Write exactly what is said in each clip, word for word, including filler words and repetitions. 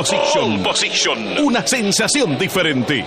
Position. Pole Position. Una sensación diferente.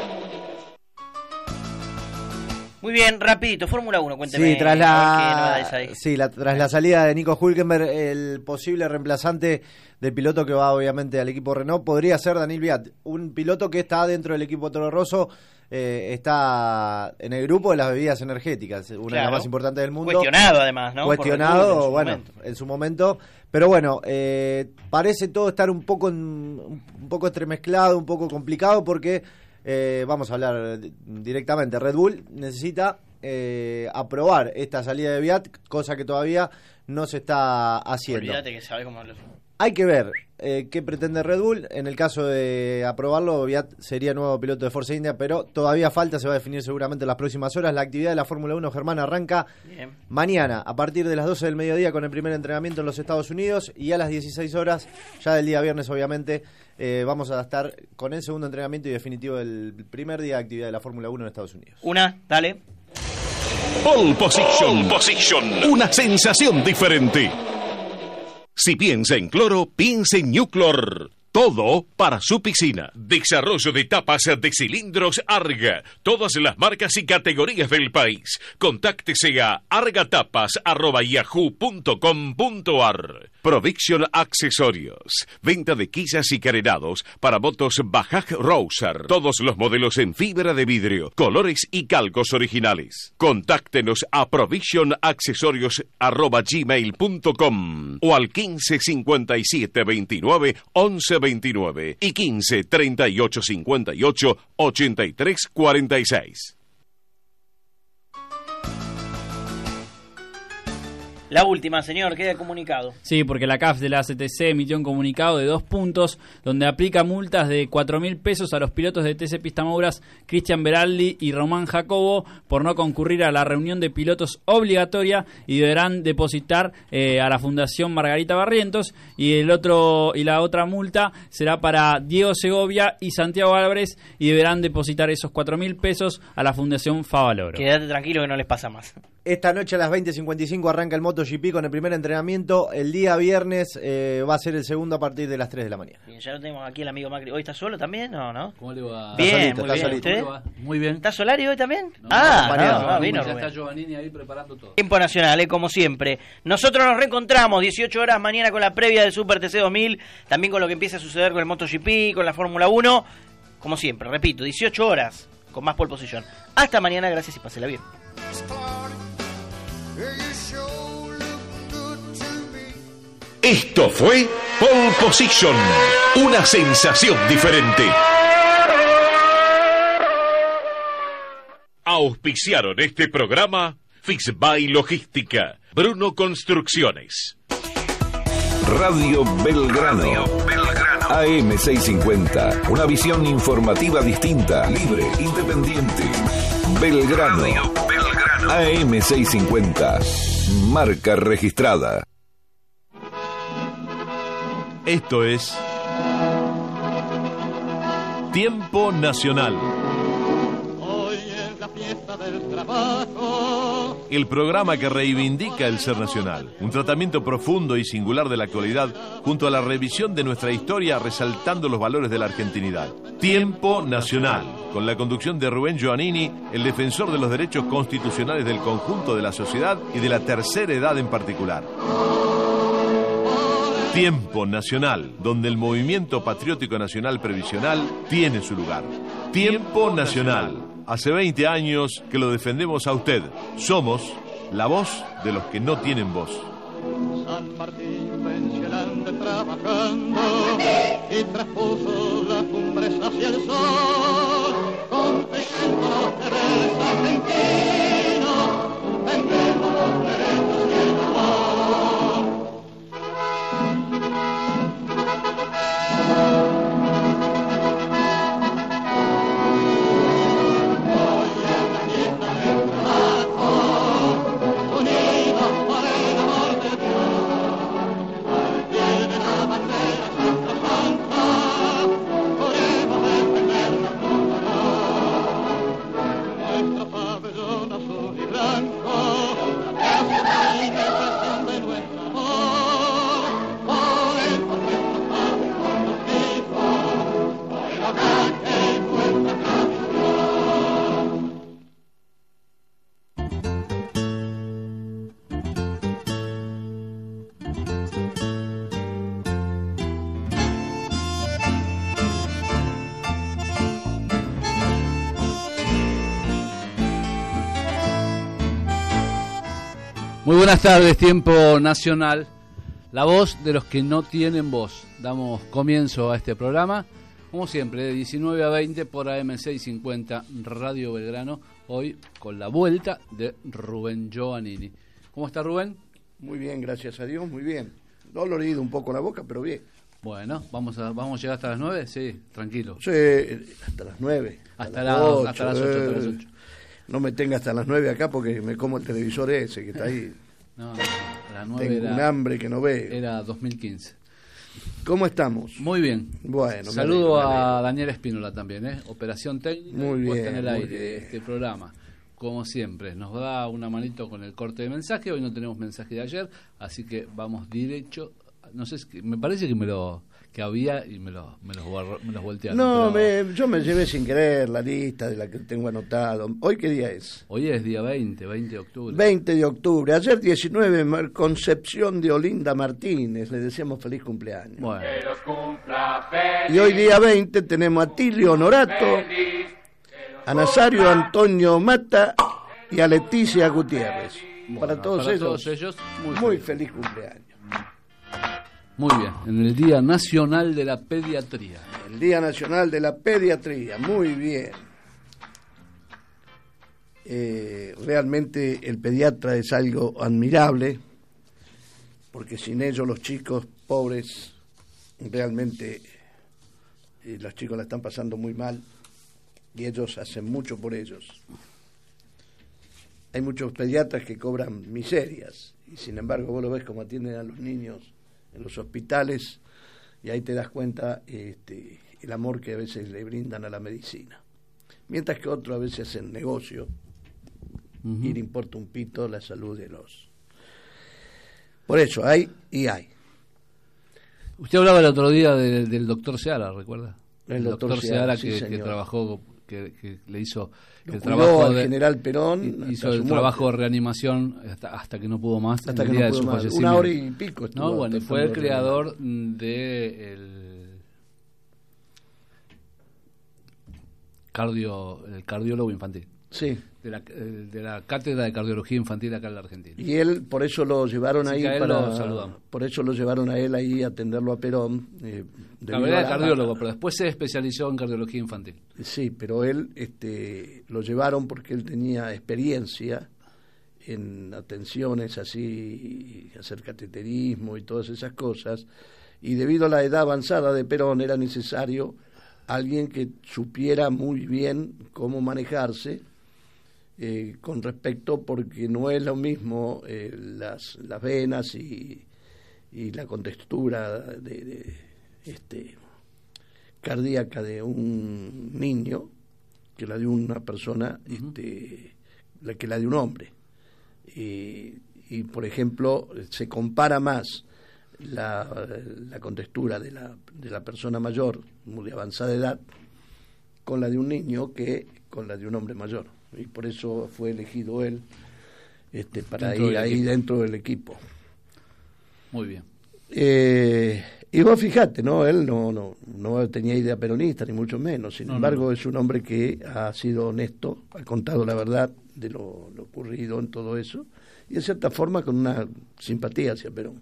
Muy bien, rapidito, Fórmula uno, cuénteme. Sí, tras la, ahí. sí, la, tras la salida de Nico Hülkenberg, el posible reemplazante del piloto que va obviamente al equipo Renault podría ser Daniil Kvyat, un piloto que está dentro del equipo Toro Rosso, eh, está en el grupo de las bebidas energéticas, una claro. de las más importantes del mundo. Cuestionado además, ¿no? Cuestionado, en bueno, momento. en su momento. Pero bueno, eh, parece todo estar un poco, en, un poco entremezclado, un poco complicado porque... Eh, vamos a hablar directamente. Red Bull necesita eh, aprobar esta salida de Kvyat, cosa que todavía no se está haciendo. Olvídate que sabe cómo hablar. Hay que ver eh, qué pretende Red Bull. En el caso de aprobarlo, Kvyat sería nuevo piloto de Force India, pero todavía falta, se va a definir seguramente en las próximas horas. La actividad de la Fórmula uno, Germán, arranca Bien. mañana a partir de las doce del mediodía con el primer entrenamiento en los Estados Unidos y a las dieciséis horas, ya del día viernes obviamente, eh, vamos a estar con el segundo entrenamiento y definitivo del primer día de actividad de la Fórmula uno en Estados Unidos. Una, dale. Pole Position. Pole Position. Una sensación diferente. Si piensa en cloro, piensa en Nuclor. Todo para su piscina. Desarrollo de tapas de cilindros Arga. Todas las marcas y categorías del país. Contáctese a argatapas arroba yahoo punto com punto ar. Provision Accesorios. Venta de quillas y carenados para motos Bajaj Rouser. Todos los modelos en fibra de vidrio, colores y calcos originales. Contáctenos a provision accesorios arroba gmail punto com o al quince cincuenta y siete veintinueve once veintinueve y quince treinta y ocho cincuenta y ocho ochenta y tres cuarenta y seis. La última, señor, queda comunicado. Sí, porque la C A F de la C T C emitió un comunicado de dos puntos donde aplica multas de cuatro mil pesos a los pilotos de T C Pista Mouras, Cristian Beraldi y Román Jacobo, por no concurrir a la reunión de pilotos obligatoria y deberán depositar eh, a la Fundación Margarita Barrientos. Y el otro y la otra multa será para Diego Segovia y Santiago Álvarez y deberán depositar esos cuatro mil pesos a la Fundación Favaloro. Quédate tranquilo que no les pasa más. Esta noche a las veinte cincuenta y cinco arranca el MotoGP con el primer entrenamiento. El día viernes eh, va a ser el segundo a partir de las tres de la mañana. Bien, ya lo tenemos aquí el amigo Macri. ¿Hoy está solo también? No, ¿no? ¿Cómo le va? Bien, solito, muy bien. solito. ¿Usted? Muy bien. ¿Está Solari hoy también? No, ah, no, no, no, no, vino. Ya Rubén. está Giovannini ahí preparando todo. Tiempo nacional, eh, como siempre. Nosotros nos reencontramos dieciocho horas mañana con la previa del Super T C dos mil, también con lo que empieza a suceder con el MotoGP, con la Fórmula uno. Como siempre, repito, dieciocho horas con más pole position. Hasta mañana, gracias y pásela bien. Esto fue Pole Position. Una sensación diferente. Auspiciaron este programa Fixby Logística, Bruno Construcciones. Radio Belgrano. Radio Belgrano. A M seiscientos cincuenta. Una visión informativa distinta, libre, independiente. Belgrano. Radio Belgrano. A M seiscientos cincuenta. Marca registrada. Esto es Tiempo Nacional. Hoy es la fiesta del trabajo. El programa que reivindica el ser nacional. Un tratamiento profundo y singular de la actualidad, junto a la revisión de nuestra historia, resaltando los valores de la argentinidad. Tiempo Nacional, con la conducción de Rubén Giovannini, el defensor de los derechos constitucionales del conjunto de la sociedad y de la tercera edad en particular. Tiempo Nacional, donde el movimiento patriótico nacional previsional tiene su lugar. Tiempo Nacional, hace veinte años que lo defendemos a usted. Somos la voz de los que no tienen voz. San Martín pensionante trabajando y traspuso las cumbres hacia el sol, conquistando los terrenos argentinos, vendemos los derechos y el amor. Muy buenas tardes, Tiempo Nacional, la voz de los que no tienen voz. Damos comienzo a este programa, como siempre, de diecinueve a veinte por A M seiscientos cincuenta Radio Belgrano, hoy con la vuelta de Rubén Giovannini. ¿Cómo está, Rubén? Muy bien, gracias a Dios, muy bien. Dolorido un poco la boca, pero bien. Bueno, ¿vamos a vamos a llegar hasta las nueve? Sí, tranquilo. Sí, hasta las nueve. Hasta, hasta las ocho. Hasta las ocho, hasta las ocho. No me tenga hasta las nueve acá porque me como el televisor ese que está ahí. No, no, a las nueve tengo era, un hambre que no veo. Era dos mil quince. ¿Cómo estamos? Muy bien. Bueno, saludo a Daniel Espínola también, ¿eh? Operación técnica, muy bien, puesta en el aire bien. de este programa. Como siempre, nos da una manito con el corte de mensaje. Hoy no tenemos mensaje de ayer, así que vamos derecho. No sé, me parece que me lo que había y me, lo, me, los, me los voltearon. No, pero... me, yo me llevé sin querer la lista de la que tengo anotado. ¿Hoy qué día es? Hoy es día veinte, veinte de octubre. veinte de octubre. Ayer diecinueve, Concepción de Olinda Martínez. Le deseamos feliz cumpleaños. Bueno. Y hoy día veinte tenemos a Tilio Honorato, a Nazario Antonio Mata y a Leticia Gutiérrez. Bueno, para todos para ellos, todos ellos muy, muy feliz. feliz cumpleaños. Muy bien, en el Día Nacional de la Pediatría. El Día Nacional de la Pediatría, muy bien. Eh, realmente el pediatra es algo admirable, porque sin ellos los chicos pobres, realmente eh, los chicos la están pasando muy mal y ellos hacen mucho por ellos. Hay muchos pediatras que cobran miserias y sin embargo vos lo ves como atienden a los niños en los hospitales y ahí te das cuenta este, el amor que a veces le brindan a la medicina. Mientras que otros a veces hacen negocio uh-huh. y le importa un pito la salud de los... Por eso hay y hay. Usted hablaba el otro día del, del doctor Seara, ¿recuerda? El, el doctor, doctor Seara, Seara sí, que, que trabajó, que, que le hizo Lo el trabajo al de, general Perón, hizo el trabajo de reanimación hasta, hasta que no pudo más, hasta en que el día no de su más. fallecimiento. Una hora y pico estuvo. No, bueno, fue el creador de el cardio, el cardiólogo infantil. Sí. De la, de la cátedra de cardiología infantil acá en la Argentina. Y él, por eso lo llevaron Así ahí para, lo saludamos. Por eso lo llevaron a él ahí a atenderlo a Perón. Eh, la verdad era cardiólogo, pero después se especializó en cardiología infantil. Sí, pero él este, lo llevaron porque él tenía experiencia en atenciones así, hacer cateterismo y todas esas cosas, y debido a la edad avanzada de Perón era necesario alguien que supiera muy bien cómo manejarse eh, con respecto, porque no es lo mismo eh, las, las venas y, y la contextura de, de este cardíaca de un niño que la de una persona, uh-huh. este, la que la de un hombre. Y, y por ejemplo, se compara más la, la contextura de la, de la persona mayor, muy avanzada edad, con la de un niño que con la de un hombre mayor. Y por eso fue elegido él este, para dentro ir ahí equipo. dentro del equipo. Muy bien. Eh, y vos fijate, ¿no? Él no, no, no tenía idea peronista, ni mucho menos. Sin no, embargo, no. es un hombre que ha sido honesto, ha contado la verdad de lo, lo ocurrido en todo eso, y de cierta forma con una simpatía hacia Perón.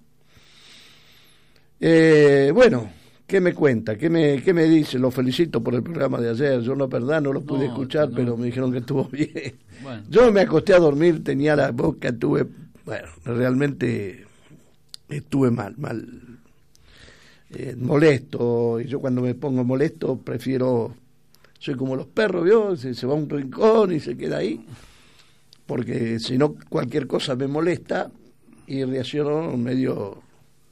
Eh, bueno, ¿qué me cuenta? ¿Qué me, qué me dice? Lo felicito por el programa de ayer. Yo, la verdad, no lo pude no, escuchar, no. pero me dijeron que estuvo bien. Bueno. Yo me acosté a dormir, tenía la boca, tuve... Bueno, realmente estuve mal, mal... Eh, molesto, y yo cuando me pongo molesto prefiero, soy como los perros, ¿vio? Se, se va a un rincón y se queda ahí, porque si no cualquier cosa me molesta y reacciono medio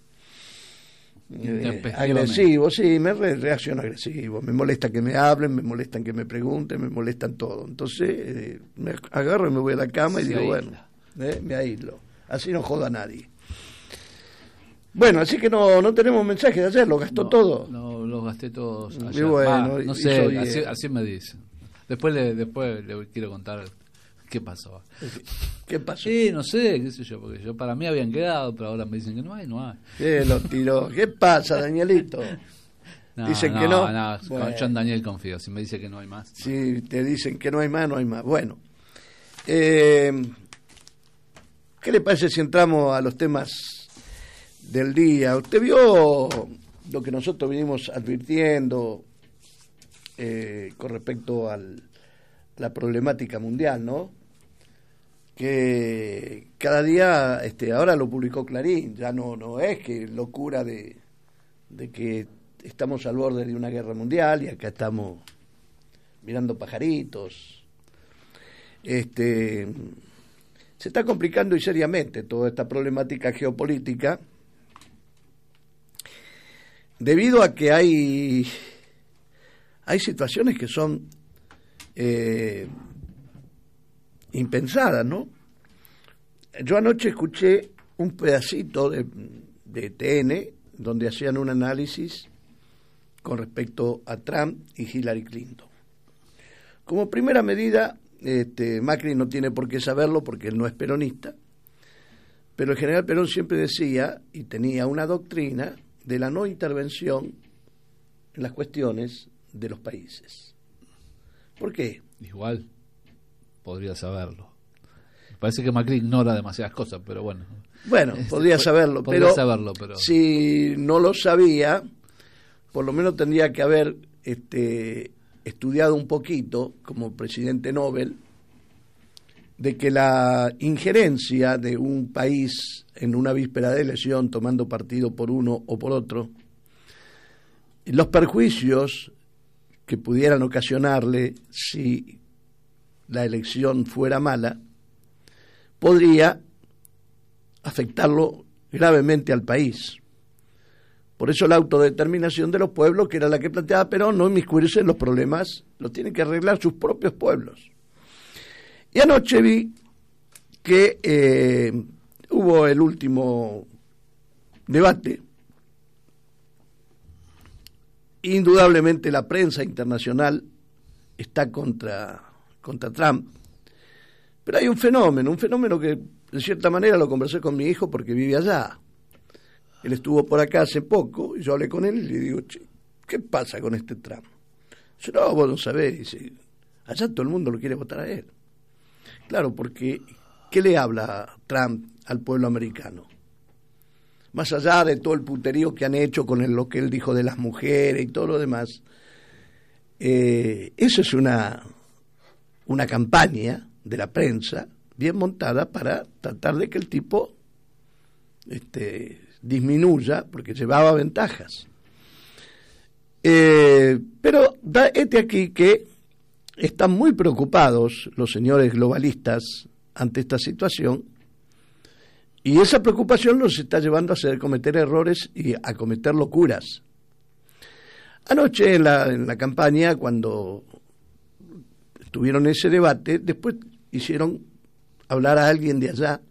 eh, agresivo, sí, me re, reacciono agresivo, me molesta que me hablen, me molestan que me pregunten, me molestan todo, entonces eh, me agarro y me voy a la cama y se digo, aísla. bueno, eh, me aíslo, así no joda a nadie. Bueno, así que no no tenemos mensaje de ayer, lo gastó no, todo. No, lo gasté todos ayer. Y bueno, ah, no sé, así, así me dicen. Después le, después le quiero contar qué pasó. ¿Qué pasó? Sí, no sé, qué sé yo, porque yo para mí habían quedado, pero ahora me dicen que no hay, no hay. ¿Qué lo tiró? ¿Qué pasa, Danielito? No, dicen no, que no. no bueno. Yo en Daniel confío, si me dice que no hay más. Si te dicen que no hay más, no hay más. Bueno, eh, ¿Qué le parece si entramos a los temas del día? Usted vio lo que nosotros vinimos advirtiendo eh, con respecto al, a la problemática mundial, ¿no? Que cada día, este, ahora lo publicó Clarín, ya no, no es que locura de, de que estamos al borde de una guerra mundial y acá estamos mirando pajaritos. Este, se está complicando y seriamente toda esta problemática geopolítica debido a que hay, hay situaciones que son eh, impensadas, ¿no? Yo anoche escuché un pedacito de, de T N donde hacían un análisis con respecto a Trump y Hillary Clinton. Como primera medida, este, Macri no tiene por qué saberlo porque él no es peronista, pero el general Perón siempre decía y tenía una doctrina de la no intervención en las cuestiones de los países. ¿Por qué? Igual podría saberlo. Me parece que Macri ignora demasiadas cosas, pero bueno. Bueno, podría saberlo, podría pero, saberlo, pero si no lo sabía, por lo menos tendría que haber este, estudiado un poquito, como presidente Nobel, de que la injerencia de un país en una víspera de elección, tomando partido por uno o por otro, los perjuicios que pudieran ocasionarle si la elección fuera mala, podría afectarlo gravemente al país. Por eso la autodeterminación de los pueblos, que era la que planteaba Perón, no inmiscuirse en los problemas, los tienen que arreglar sus propios pueblos. Y anoche vi que eh, hubo el último debate. Indudablemente la prensa internacional está contra, contra Trump, pero hay un fenómeno, un fenómeno que de cierta manera lo conversé con mi hijo porque vive allá. Él estuvo por acá hace poco y yo hablé con él y le digo, che, ¿qué pasa con este Trump? Dice, no, vos no sabés, dice, allá todo el mundo lo quiere votar a él. Claro, porque ¿qué le habla Trump al pueblo americano? Más allá de todo el puterío que han hecho con el, lo que él dijo de las mujeres y todo lo demás, eh, eso es una, una campaña de la prensa bien montada para tratar de que el tipo este, disminuya, porque llevaba ventajas. Eh, pero da este aquí que están muy preocupados los señores globalistas ante esta situación, y esa preocupación los está llevando a hacer cometer errores y a cometer locuras. Anoche en la, en la campaña, cuando tuvieron ese debate, después hicieron hablar a alguien de allá,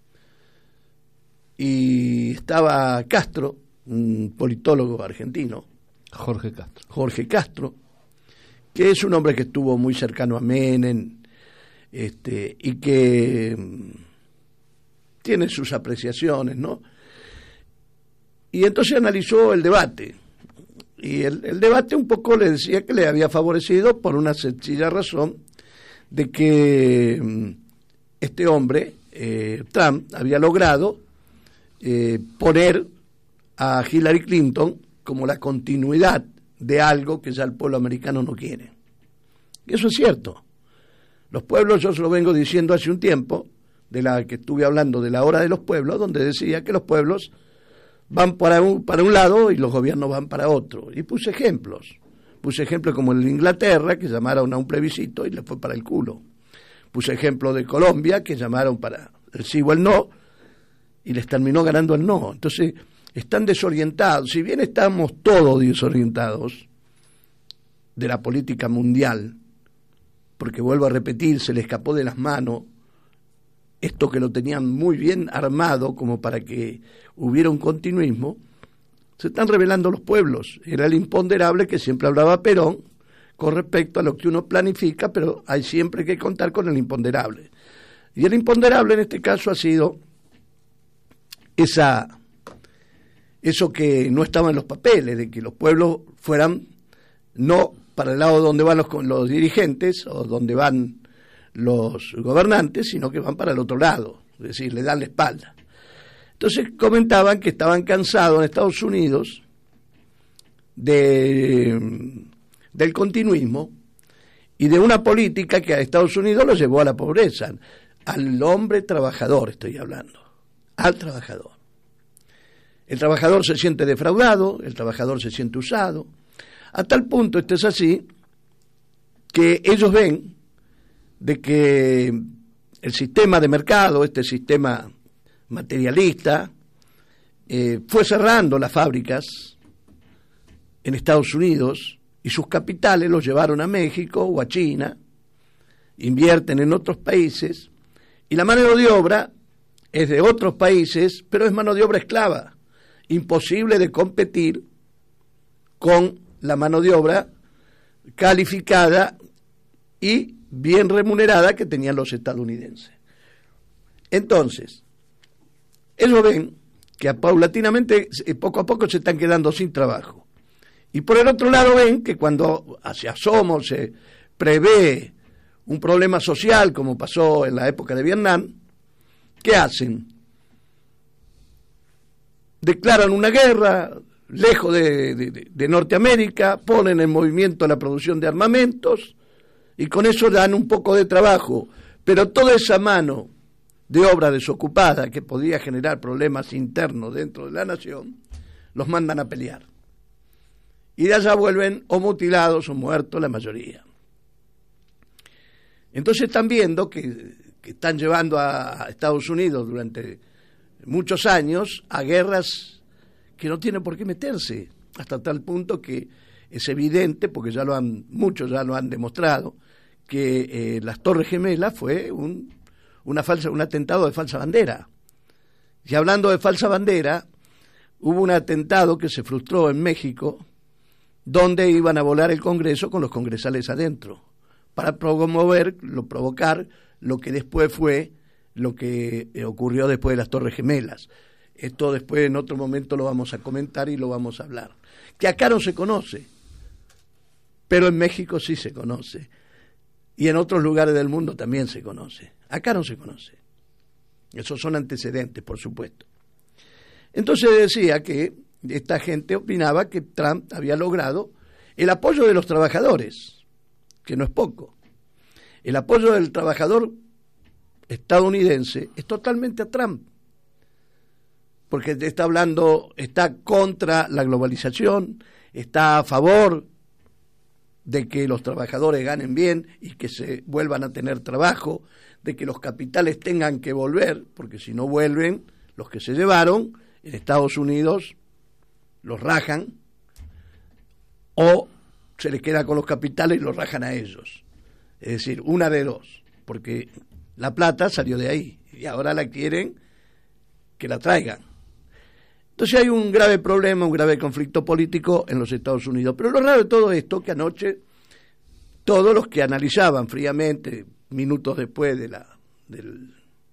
y estaba Castro, un politólogo argentino, Jorge Castro. Jorge Castro, que es un hombre que estuvo muy cercano a Menem, este, y que tiene sus apreciaciones, ¿no? Y entonces analizó el debate, y el, el debate un poco le decía que le había favorecido por una sencilla razón de que este hombre, eh, Trump, había logrado eh, poner a Hillary Clinton como la continuidad de algo que ya el pueblo americano no quiere. Y eso es cierto. Los pueblos, yo se lo vengo diciendo hace un tiempo, de la que estuve hablando de la hora de los pueblos, donde decía que los pueblos van para un, para un lado y los gobiernos van para otro. Y puse ejemplos. Puse ejemplos como el de Inglaterra, que llamaron a un plebiscito y le fue para el culo. Puse ejemplo de Colombia, que llamaron para el sí o el no, y les terminó ganando el no. Entonces, están desorientados. Si bien estamos todos desorientados de la política mundial, porque vuelvo a repetir, se le escapó de las manos esto que lo tenían muy bien armado como para que hubiera un continuismo, se están revelando los pueblos. Era el imponderable que siempre hablaba Perón con respecto a lo que uno planifica, pero hay siempre que contar con el imponderable. Y el imponderable en este caso ha sido esa, eso que no estaba en los papeles, de que los pueblos fueran no para el lado donde van los, los dirigentes o donde van los gobernantes, sino que van para el otro lado. es decir, le dan la espalda. Entonces comentaban que estaban cansados en Estados Unidos de, del continuismo y de una política que a Estados Unidos lo llevó a la pobreza, al hombre trabajador estoy hablando, al trabajador. El trabajador se siente defraudado, el trabajador se siente usado, a tal punto esto es así que ellos ven de que el sistema de mercado, este sistema materialista, eh, fue cerrando las fábricas en Estados Unidos y sus capitales los llevaron a México o a China, invierten en otros países y la mano de obra es de otros países, pero es mano de obra esclava, imposible de competir con la mano de obra calificada y bien remunerada que tenían los estadounidenses. Entonces, ellos ven que paulatinamente, poco a poco se están quedando sin trabajo. Y por el otro lado ven que cuando se asoma, se prevé un problema social, como pasó en la época de Vietnam, ¿qué hacen? Declaran una guerra lejos de, de, de Norteamérica, ponen en movimiento la producción de armamentos y con eso dan un poco de trabajo, pero toda esa mano de obra desocupada que podía generar problemas internos dentro de la nación, los mandan a pelear. Y de allá vuelven o mutilados o muertos la mayoría. Entonces están viendo que, que están llevando a Estados Unidos durante muchos años a guerras que no tienen por qué meterse, hasta tal punto que es evidente, porque ya lo han, muchos ya lo han demostrado, que eh, las Torres Gemelas fue un, una falsa, un atentado de falsa bandera. Y hablando de falsa bandera, hubo un atentado que se frustró en México, donde iban a volar el Congreso con los congresales adentro, para promover, lo, provocar lo que después fue lo que ocurrió después de las Torres Gemelas. Esto después en otro momento lo vamos a comentar y lo vamos a hablar. Que acá no se conoce, pero en México sí se conoce. Y en otros lugares del mundo también se conoce. Acá no se conoce. Esos son antecedentes, por supuesto. Entonces decía que esta gente opinaba que Trump había logrado el apoyo de los trabajadores, que no es poco. El apoyo del trabajador estadounidense es totalmente a Trump, porque está hablando, está contra la globalización, está a favor de que los trabajadores ganen bien y que se vuelvan a tener trabajo, de que los capitales tengan que volver, porque si no vuelven, los que se llevaron en Estados Unidos los rajan, o se les queda con los capitales y los rajan a ellos. Es decir, una de dos, porque la plata salió de ahí y ahora la quieren que la traigan. Entonces hay un grave problema, un grave conflicto político en los Estados Unidos. Pero lo raro de todo esto, que anoche todos los que analizaban fríamente, minutos después de la, del,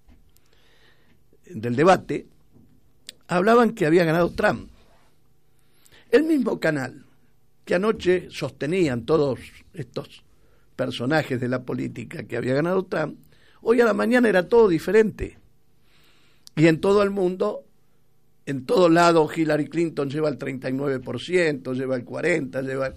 del debate, hablaban que había ganado Trump. El mismo canal que anoche sostenían todos estos personajes de la política que había ganado Trump, hoy a la mañana era todo diferente. Y en todo el mundo, en todos lados, Hillary Clinton lleva el treinta y nueve por ciento, lleva el cuarenta por ciento, lleva...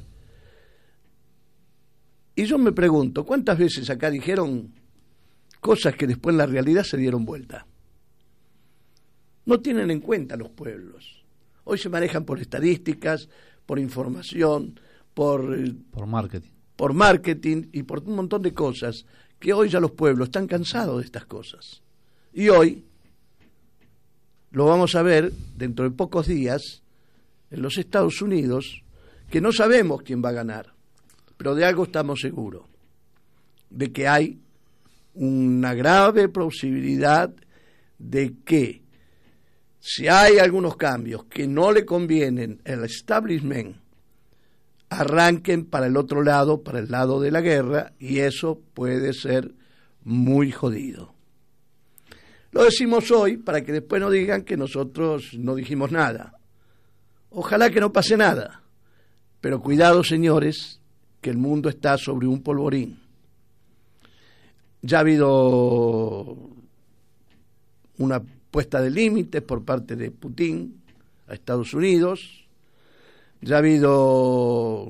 Y yo me pregunto, ¿cuántas veces acá dijeron cosas que después en la realidad se dieron vuelta? No tienen en cuenta los pueblos. Hoy se manejan por estadísticas, por información, por... Por marketing. Por marketing y por un montón de cosas que hoy ya los pueblos están cansados de estas cosas. Y hoy lo vamos a ver dentro de pocos días en los Estados Unidos, que no sabemos quién va a ganar, pero de algo estamos seguros, de que hay una grave posibilidad de que si hay algunos cambios que no le convienen al establishment, arranquen para el otro lado, para el lado de la guerra, y eso puede ser muy jodido. Lo decimos hoy para que después no digan que nosotros no dijimos nada. Ojalá que no pase nada, pero cuidado, señores, que el mundo está sobre un polvorín. Ya ha habido una puesta de límites por parte de Putin a Estados Unidos, ya ha habido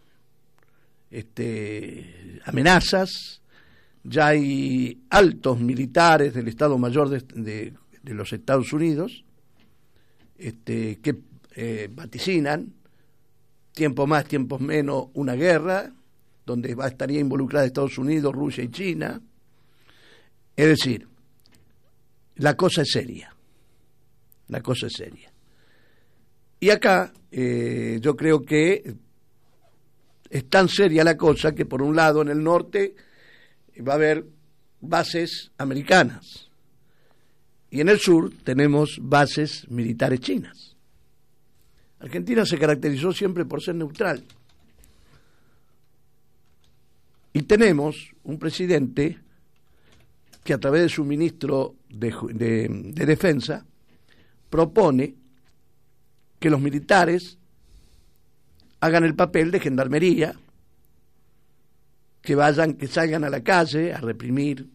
este, amenazas, ya hay altos militares del Estado Mayor de, de, de los Estados Unidos este, que eh, vaticinan, tiempo más, tiempos menos, una guerra, donde va, estaría involucrada Estados Unidos, Rusia y China. Es decir, la cosa es seria, la cosa es seria. Y acá eh, yo creo que es tan seria la cosa que por un lado en el norte va a haber bases americanas y en el sur tenemos bases militares chinas. Argentina se caracterizó siempre por ser neutral. Y tenemos un presidente que a través de su ministro de, de, de Defensa propone que los militares hagan el papel de gendarmería, que vayan, que salgan a la calle a reprimir.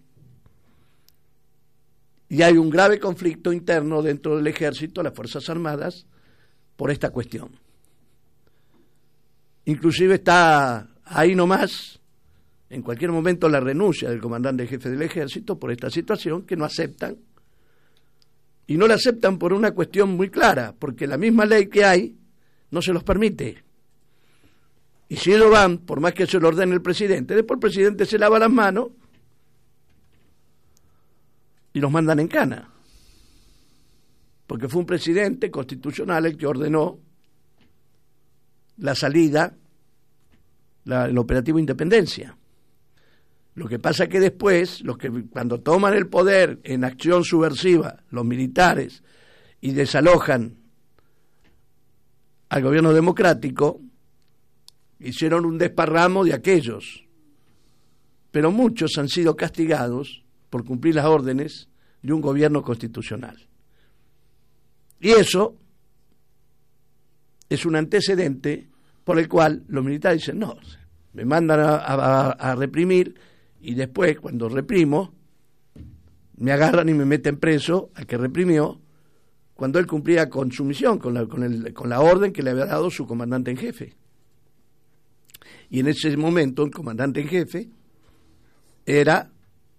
Y hay un grave conflicto interno dentro del ejército, las Fuerzas Armadas, por esta cuestión. Inclusive está ahí nomás, en cualquier momento, la renuncia del comandante jefe del ejército por esta situación que no aceptan. Y no la aceptan por una cuestión muy clara, porque la misma ley que hay no se los permite. Y si ellos van, por más que se lo ordene el presidente, después el presidente se lava las manos y los mandan en cana. Porque fue un presidente constitucional el que ordenó la salida, la, el operativo Independencia. Lo que pasa es que después, los que cuando toman el poder en acción subversiva, los militares, y desalojan al gobierno democrático, hicieron un desparramo de aquellos. Pero muchos han sido castigados por cumplir las órdenes de un gobierno constitucional. Y eso es un antecedente por el cual los militares dicen, no, me mandan a, a, a reprimir, y después, cuando reprimo, me agarran y me meten preso al que reprimió, cuando él cumplía con su misión, con la, con el, con la orden que le había dado su comandante en jefe. Y en ese momento, el comandante en jefe era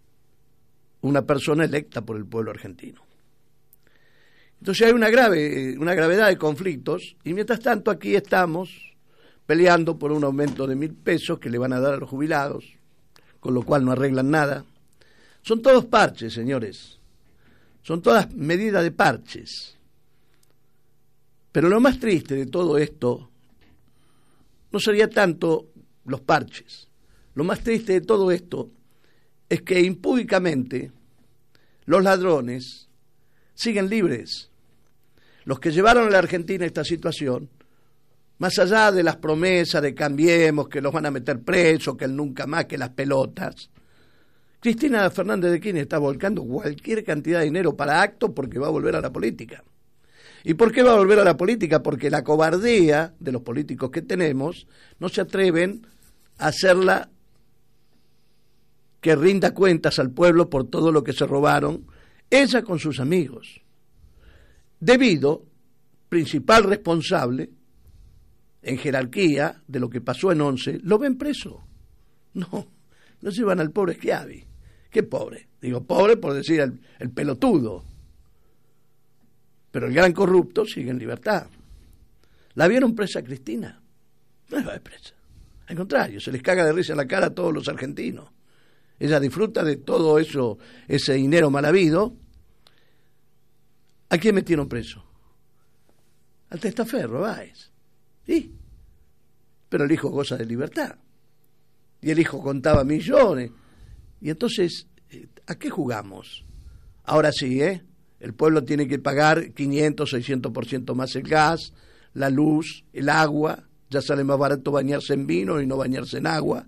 una persona electa por el pueblo argentino. Entonces hay una grave, una gravedad de conflictos, y mientras tanto aquí estamos peleando por un aumento de mil pesos que le van a dar a los jubilados, con lo cual no arreglan nada. Son todos parches, señores. Son todas medidas de parches. Pero lo más triste de todo esto no sería tanto los parches. Lo más triste de todo esto es que impúdicamente los ladrones siguen libres. Los que llevaron a la Argentina esta situación, más allá de las promesas de cambiemos, que los van a meter presos, que el nunca más, que las pelotas, Cristina Fernández de Kirchner está volcando cualquier cantidad de dinero para actos porque va a volver a la política. ¿Y por qué va a volver a la política? Porque la cobardía de los políticos que tenemos no se atreven a hacerla que rinda cuentas al pueblo por todo lo que se robaron, ella con sus amigos. Debido, principal responsable, en jerarquía de lo que pasó en Once, lo ven preso. No, no llevan al pobre Schiavi. ¿Qué pobre? Digo pobre por decir el, el pelotudo. Pero el gran corrupto sigue en libertad. ¿La vieron presa Cristina? No va de presa. Al contrario, se les caga de risa en la cara a todos los argentinos. Ella disfruta de todo eso, ese dinero mal habido. ¿A quién metieron preso? Al testaferro, Báez. Sí, pero el hijo goza de libertad. Y el hijo contaba millones. Y entonces, ¿a qué jugamos? Ahora sí, ¿eh? El pueblo tiene que pagar quinientos, seiscientos por ciento más el gas, la luz, el agua. Ya sale más barato bañarse en vino y no bañarse en agua.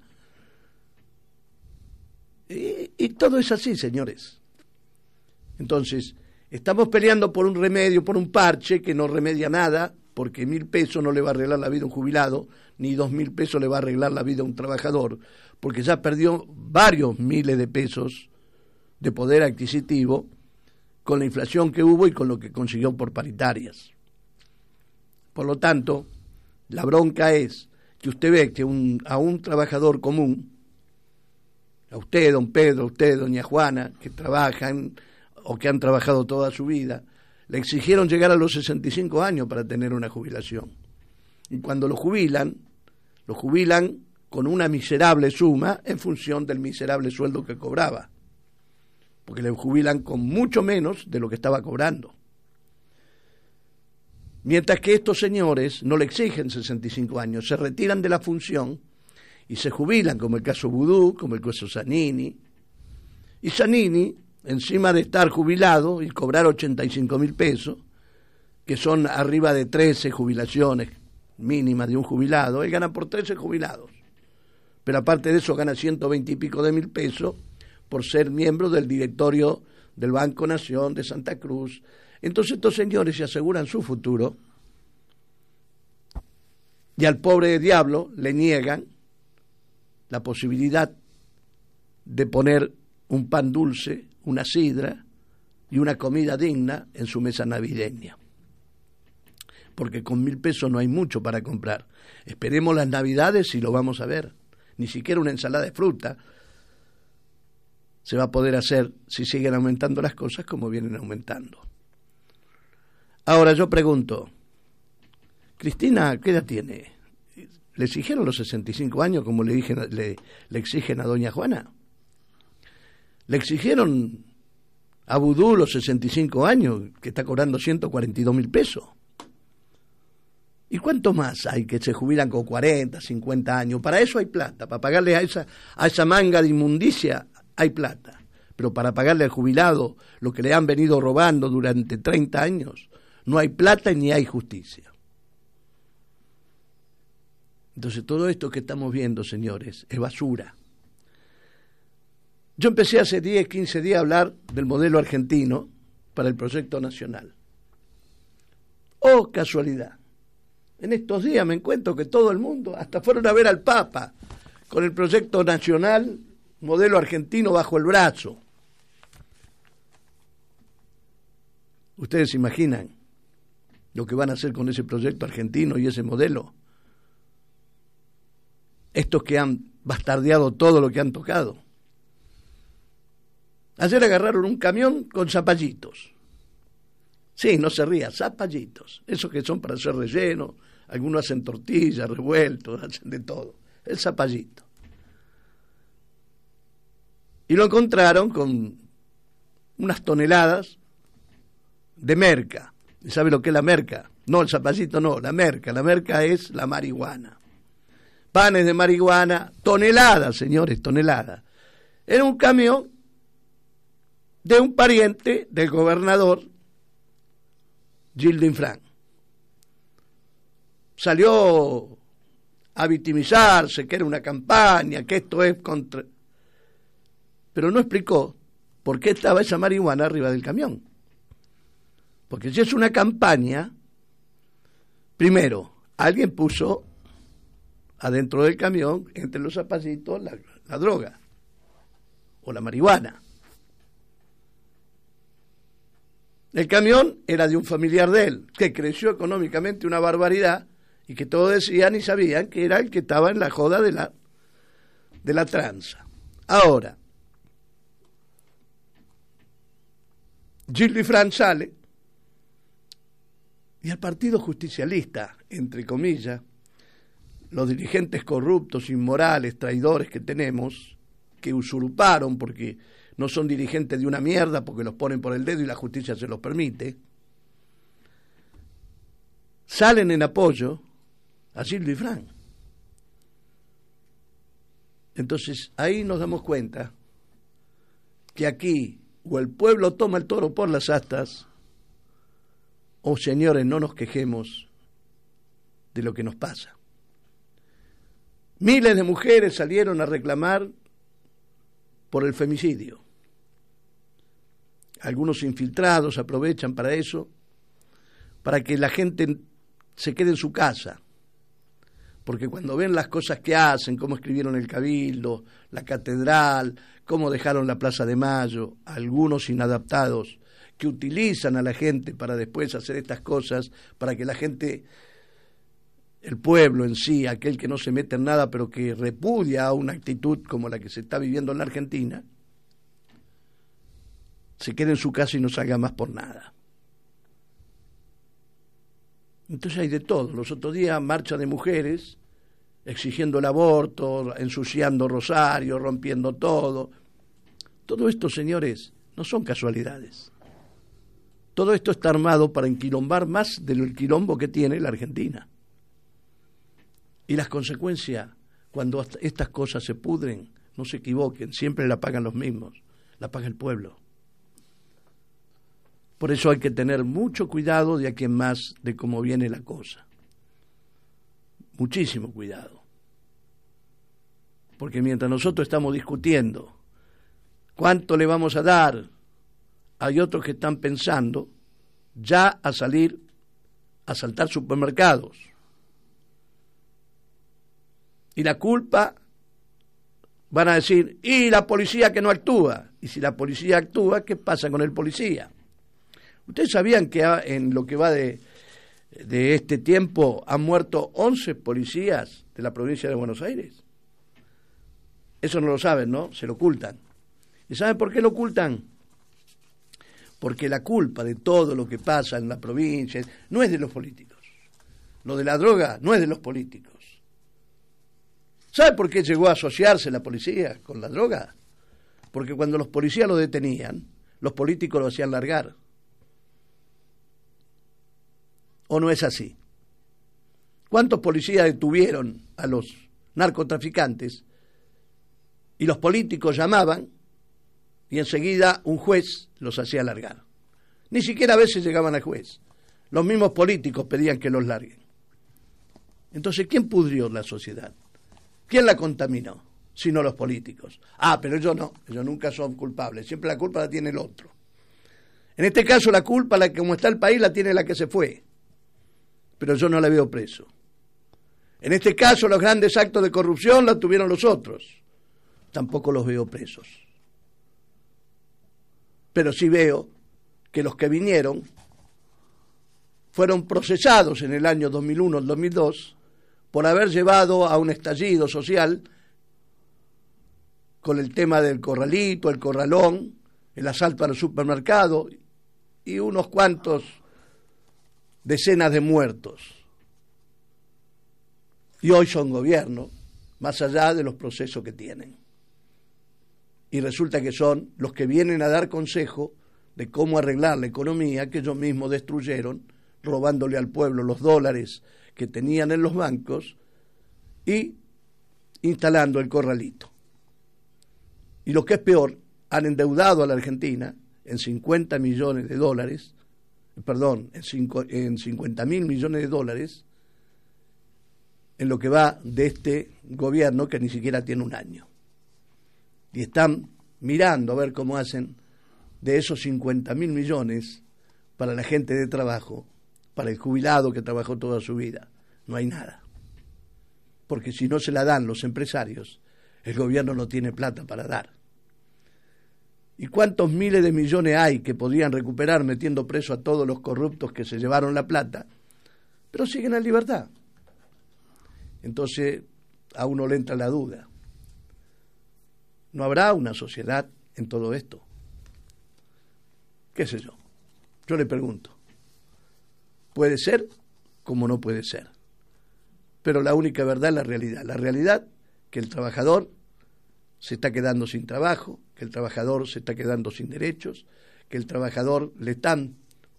Y, y todo es así, señores. Entonces, estamos peleando por un remedio, por un parche que no remedia nada, porque mil pesos no le va a arreglar la vida a un jubilado, ni dos mil pesos le va a arreglar la vida a un trabajador, porque ya perdió varios miles de pesos de poder adquisitivo con la inflación que hubo y con lo que consiguió por paritarias. Por lo tanto, la bronca es que usted ve que un, a un trabajador común, a usted, don Pedro, a usted, doña Juana, que trabajan o que han trabajado toda su vida, le exigieron llegar a los sesenta y cinco años para tener una jubilación. Y cuando lo jubilan, lo jubilan con una miserable suma en función del miserable sueldo que cobraba, porque le jubilan con mucho menos de lo que estaba cobrando. Mientras que estos señores no le exigen sesenta y cinco años, se retiran de la función y se jubilan, como el caso Vudú, como el caso Zanini. Y Zanini, encima de estar jubilado y cobrar ochenta y cinco mil pesos, que son arriba de trece jubilaciones mínimas de un jubilado, él gana por trece jubilados. Pero aparte de eso gana ciento veinte y pico de mil pesos por ser miembro del directorio del Banco Nación de Santa Cruz. Entonces estos señores se aseguran su futuro y al pobre diablo le niegan la posibilidad de poner un pan dulce, una sidra y una comida digna en su mesa navideña. Porque con mil pesos no hay mucho para comprar. Esperemos las Navidades y lo vamos a ver. Ni siquiera una ensalada de fruta se va a poder hacer si siguen aumentando las cosas como vienen aumentando. Ahora yo pregunto, Cristina, ¿qué edad tiene? ¿Le exigieron los sesenta y cinco años como le, dije, le, le exigen a doña Juana? ¿Le exigieron a Vudú los sesenta y cinco años, que está cobrando ciento cuarenta y dos mil pesos? ¿Y cuánto más hay que se jubilan con cuarenta, cincuenta años? Para eso hay plata, para pagarle a esa, a esa manga de inmundicia hay plata. Pero para pagarle al jubilado lo que le han venido robando durante treinta años, no hay plata ni hay justicia. Entonces todo esto que estamos viendo, señores, es basura. Yo empecé hace diez, quince días a hablar del modelo argentino para el proyecto nacional. Oh, casualidad. En estos días me encuentro que todo el mundo, hasta fueron a ver al Papa, con el proyecto nacional, modelo argentino bajo el brazo. ¿Ustedes se imaginan lo que van a hacer con ese proyecto argentino y ese modelo? Estos que han bastardeado todo lo que han tocado. Ayer agarraron un camión con zapallitos. Sí, no se ría, zapallitos. Esos que son para hacer relleno, algunos hacen tortillas, revueltos, hacen de todo. El zapallito. Y lo encontraron con unas toneladas de merca. ¿Y sabe lo que es la merca? No, el zapallito no, la merca. La merca es la marihuana. Panes de marihuana, toneladas, señores, toneladas. Era un camión de un pariente del gobernador Gildo Infran. Salió a victimizarse, que era una campaña, que esto es contra... Pero no explicó por qué estaba esa marihuana arriba del camión. Porque si es una campaña, primero, alguien puso adentro del camión, entre los zapallitos, la, la droga o la marihuana. El camión era de un familiar de él, que creció económicamente una barbaridad y que todos decían y sabían que era el que estaba en la joda de la, de la tranza. Ahora, Gildo Infran sale y el Partido Justicialista, entre comillas, los dirigentes corruptos, inmorales, traidores que tenemos, que usurparon porque no son dirigentes de una mierda, porque los ponen por el dedo y la justicia se los permite, salen en apoyo a Gildo Infran. Entonces ahí nos damos cuenta que aquí o el pueblo toma el toro por las astas, o señores, no nos quejemos de lo que nos pasa. Miles de mujeres salieron a reclamar por el femicidio. Algunos infiltrados aprovechan para eso, para que la gente se quede en su casa. Porque cuando ven las cosas que hacen, cómo escribieron el Cabildo, la Catedral, cómo dejaron la Plaza de Mayo, algunos inadaptados que utilizan a la gente para después hacer estas cosas, para que la gente, el pueblo en sí, aquel que no se mete en nada, pero que repudia a una actitud como la que se está viviendo en la Argentina, se quede en su casa y no salga más por nada. Entonces hay de todo. Los otros días marcha de mujeres exigiendo el aborto, ensuciando Rosario, rompiendo todo. Todo esto, señores, no son casualidades. Todo esto está armado para enquilombar más del quilombo que tiene la Argentina. Y las consecuencias, cuando estas cosas se pudren, no se equivoquen, siempre la pagan los mismos, la paga el pueblo. Por eso hay que tener mucho cuidado de aquí en más de cómo viene la cosa. Muchísimo cuidado. Porque mientras nosotros estamos discutiendo cuánto le vamos a dar, hay otros que están pensando ya a salir a asaltar supermercados. Y la culpa, van a decir, y la policía que no actúa. Y si la policía actúa, ¿qué pasa con el policía? ¿Ustedes sabían que en lo que va de, de este tiempo han muerto once policías de la provincia de Buenos Aires? Eso no lo saben, ¿no? Se lo ocultan. ¿Y saben por qué lo ocultan? Porque la culpa de todo lo que pasa en la provincia no es de los políticos. Lo de la droga no es de los políticos. ¿Sabe por qué llegó a asociarse la policía con la droga? Porque cuando los policías lo detenían, los políticos lo hacían largar. ¿O no es así? ¿Cuántos policías detuvieron a los narcotraficantes y los políticos llamaban y enseguida un juez los hacía largar? Ni siquiera a veces llegaban al juez. Los mismos políticos pedían que los larguen. Entonces, ¿quién pudrió la sociedad? ¿Quién la contaminó? Sino los políticos. Ah, pero ellos no, ellos nunca son culpables, siempre la culpa la tiene el otro. En este caso la culpa, la que como está el país, la tiene la que se fue. Pero yo no la veo preso. En este caso los grandes actos de corrupción la tuvieron los otros. Tampoco los veo presos. Pero sí veo que los que vinieron fueron procesados en el año dos mil uno, el dos mil dos, por haber llevado a un estallido social con el tema del corralito, el corralón, el asalto a los supermercados y unos cuantos decenas de muertos. Y hoy son gobierno, más allá de los procesos que tienen. Y resulta que son los que vienen a dar consejo de cómo arreglar la economía que ellos mismos destruyeron, robándole al pueblo los dólares que tenían en los bancos y instalando el corralito. Y lo que es peor, han endeudado a la Argentina en cincuenta millones de dólares, perdón, en, cinco, en cincuenta mil millones de dólares, en lo que va de este gobierno que ni siquiera tiene un año. Y están mirando a ver cómo hacen de esos cincuenta mil millones para la gente de trabajo, para el jubilado que trabajó toda su vida. No hay nada. Porque si no se la dan los empresarios, el gobierno no tiene plata para dar. ¿Y cuántos miles de millones hay que podrían recuperar metiendo preso a todos los corruptos que se llevaron la plata, pero siguen en libertad? Entonces a uno le entra la duda. ¿No habrá una sociedad en todo esto? ¿Qué sé yo? Yo le pregunto. Puede ser como no puede ser. Pero la única verdad es la realidad. La realidad que el trabajador se está quedando sin trabajo, que el trabajador se está quedando sin derechos, que el trabajador le están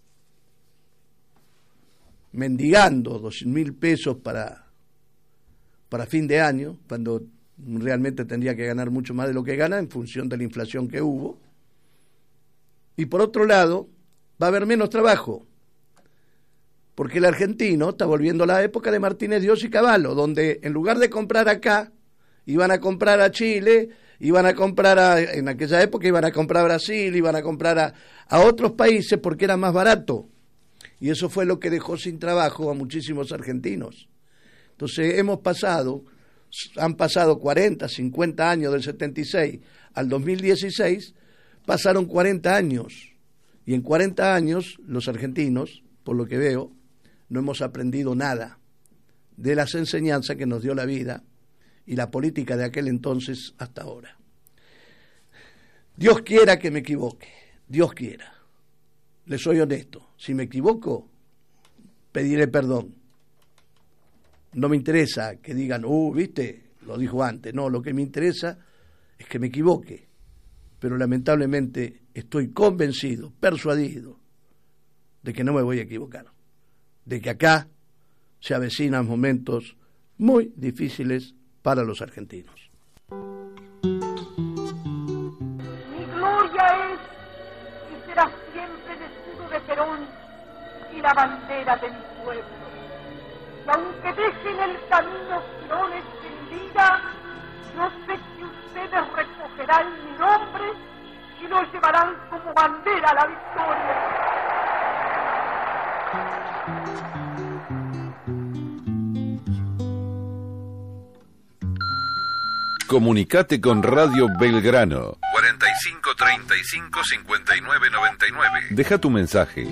mendigando dos mil pesos para, para fin de año, cuando realmente tendría que ganar mucho más de lo que gana en función de la inflación que hubo. Y por otro lado, va a haber menos trabajo, porque el argentino está volviendo a la época de Martínez Dios y Cavallo, donde en lugar de comprar acá, iban a comprar a Chile, iban a comprar a, en aquella época iban a comprar a Brasil, iban a comprar a, a otros países porque era más barato. Y eso fue lo que dejó sin trabajo a muchísimos argentinos. Entonces hemos pasado, han pasado cuarenta, cincuenta años del setenta y seis al dos mil dieciséis, pasaron cuarenta años. Y en cuarenta años, los argentinos, por lo que veo, no hemos aprendido nada de las enseñanzas que nos dio la vida y la política de aquel entonces hasta ahora. Dios quiera que me equivoque, Dios quiera. Le soy honesto, si me equivoco, pediré perdón. No me interesa que digan, uh, viste, lo dijo antes. No, lo que me interesa es que me equivoque. Pero lamentablemente estoy convencido, persuadido, de que no me voy a equivocar. De que acá se avecinan momentos muy difíciles para los argentinos. Mi gloria es y será siempre el escudo de Perón y la bandera de mi pueblo. Y aunque dejen el camino girones sin vida, yo sé que ustedes recogerán mi nombre y lo llevarán como bandera a la victoria. Comunicate con Radio Belgrano. cuarenta y cinco treinta y cinco cincuenta y nueve noventa y nueve. Deja tu mensaje.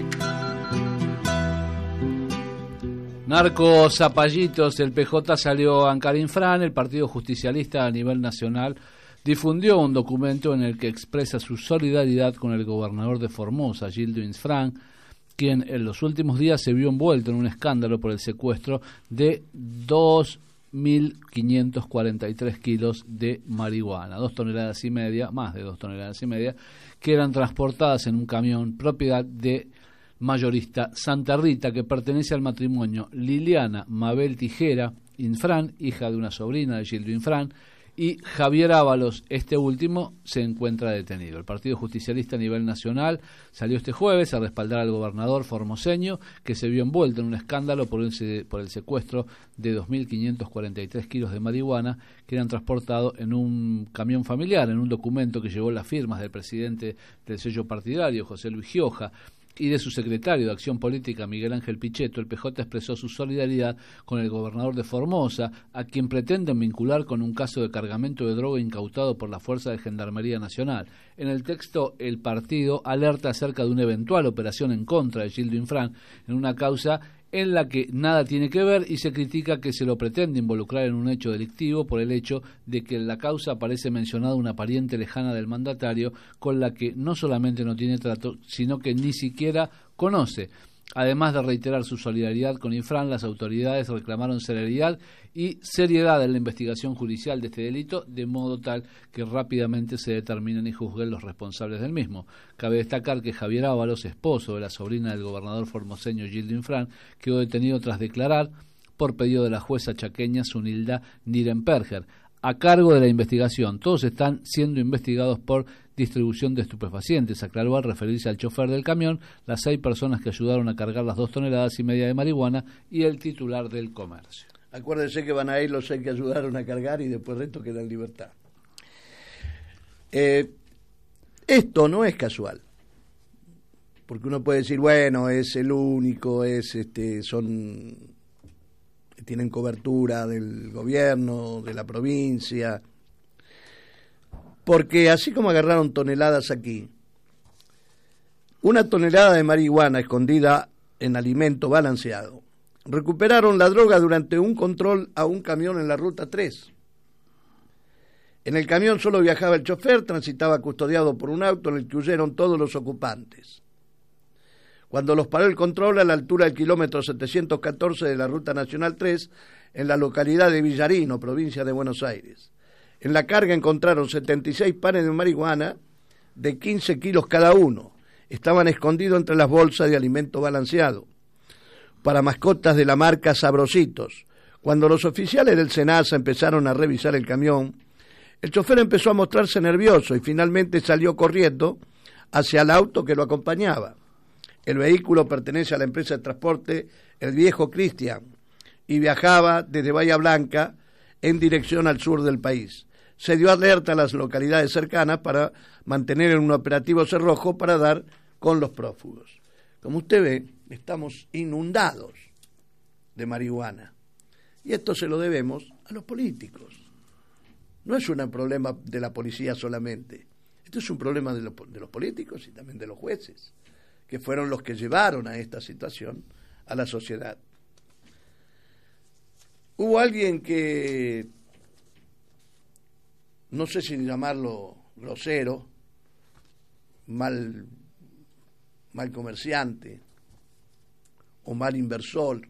Narcos Zapallitos, el P J salió a Ancarinfrán. El Partido Justicialista a nivel nacional difundió un documento en el que expresa su solidaridad con el gobernador de Formosa, Gildo Infran, quien en los últimos días se vio envuelto en un escándalo por el secuestro de dos mil quinientos cuarenta y tres kilos de marihuana, dos toneladas y media, más de dos toneladas y media, que eran transportadas en un camión propiedad de mayorista Santa Rita, que pertenece al matrimonio Liliana Mabel Tijera Infran, hija de una sobrina de Gildo Infran, y Javier Ábalos. Este último se encuentra detenido. El Partido Justicialista a nivel nacional salió este jueves a respaldar al gobernador formoseño, que se vio envuelto en un escándalo por el, por el secuestro de dos mil quinientos cuarenta y tres kilos de marihuana que eran transportados en un camión familiar, en un documento que llevó las firmas del presidente del sello partidario, José Luis Gioja, y de su secretario de Acción Política, Miguel Ángel Pichetto. El P J expresó su solidaridad con el gobernador de Formosa, a quien pretenden vincular con un caso de cargamento de droga incautado por la Fuerza de Gendarmería Nacional. En el texto, el partido alerta acerca de una eventual operación en contra de Gildo Infran en una causa en la que nada tiene que ver, y se critica que se lo pretende involucrar en un hecho delictivo por el hecho de que en la causa aparece mencionada una pariente lejana del mandatario con la que no solamente no tiene trato, sino que ni siquiera conoce. Además de reiterar su solidaridad con Infran, las autoridades reclamaron celeridad y seriedad en la investigación judicial de este delito, de modo tal que rápidamente se determinen y juzguen los responsables del mismo. Cabe destacar que Javier Ábalos, esposo de la sobrina del gobernador formoseño Gildo Infran, quedó detenido tras declarar por pedido de la jueza chaqueña Zunilda Nirenperger, a cargo de la investigación. Todos están siendo investigados por distribución de estupefacientes, aclaró al referirse al chofer del camión, las seis personas que ayudaron a cargar las dos toneladas y media de marihuana y el titular del comercio. Acuérdense que van a ir los seis que ayudaron a cargar y después el resto queda en libertad. Eh, esto no es casual, porque uno puede decir, bueno, es el único, es este, son tienen cobertura del gobierno, de la provincia, porque así como agarraron toneladas aquí, una tonelada de marihuana escondida en alimento balanceado, recuperaron la droga durante un control a un camión en la ruta tres. En el camión solo viajaba el chofer, transitaba custodiado por un auto en el que huyeron todos los ocupantes. Cuando los paró el control a la altura del kilómetro setecientos catorce de la Ruta Nacional tres, en la localidad de Villarino, provincia de Buenos Aires. En la carga encontraron setenta y seis panes de marihuana de quince kilos cada uno. Estaban escondidos entre las bolsas de alimento balanceado para mascotas de la marca Sabrositos. Cuando los oficiales del SENASA empezaron a revisar el camión, el chofer empezó a mostrarse nervioso y finalmente salió corriendo hacia el auto que lo acompañaba. El vehículo pertenece a la empresa de transporte El Viejo Cristian y viajaba desde Bahía Blanca en dirección al sur del país. Se dio alerta a las localidades cercanas para mantener un operativo cerrojo para dar con los prófugos. Como usted ve, estamos inundados de marihuana. Y esto se lo debemos a los políticos. No es un problema de la policía solamente. Esto es un problema de, lo, de los políticos y también de los jueces. que fueron los que llevaron a esta situación a la sociedad. Hubo alguien que, no sé si llamarlo grosero, mal, mal comerciante o mal inversor,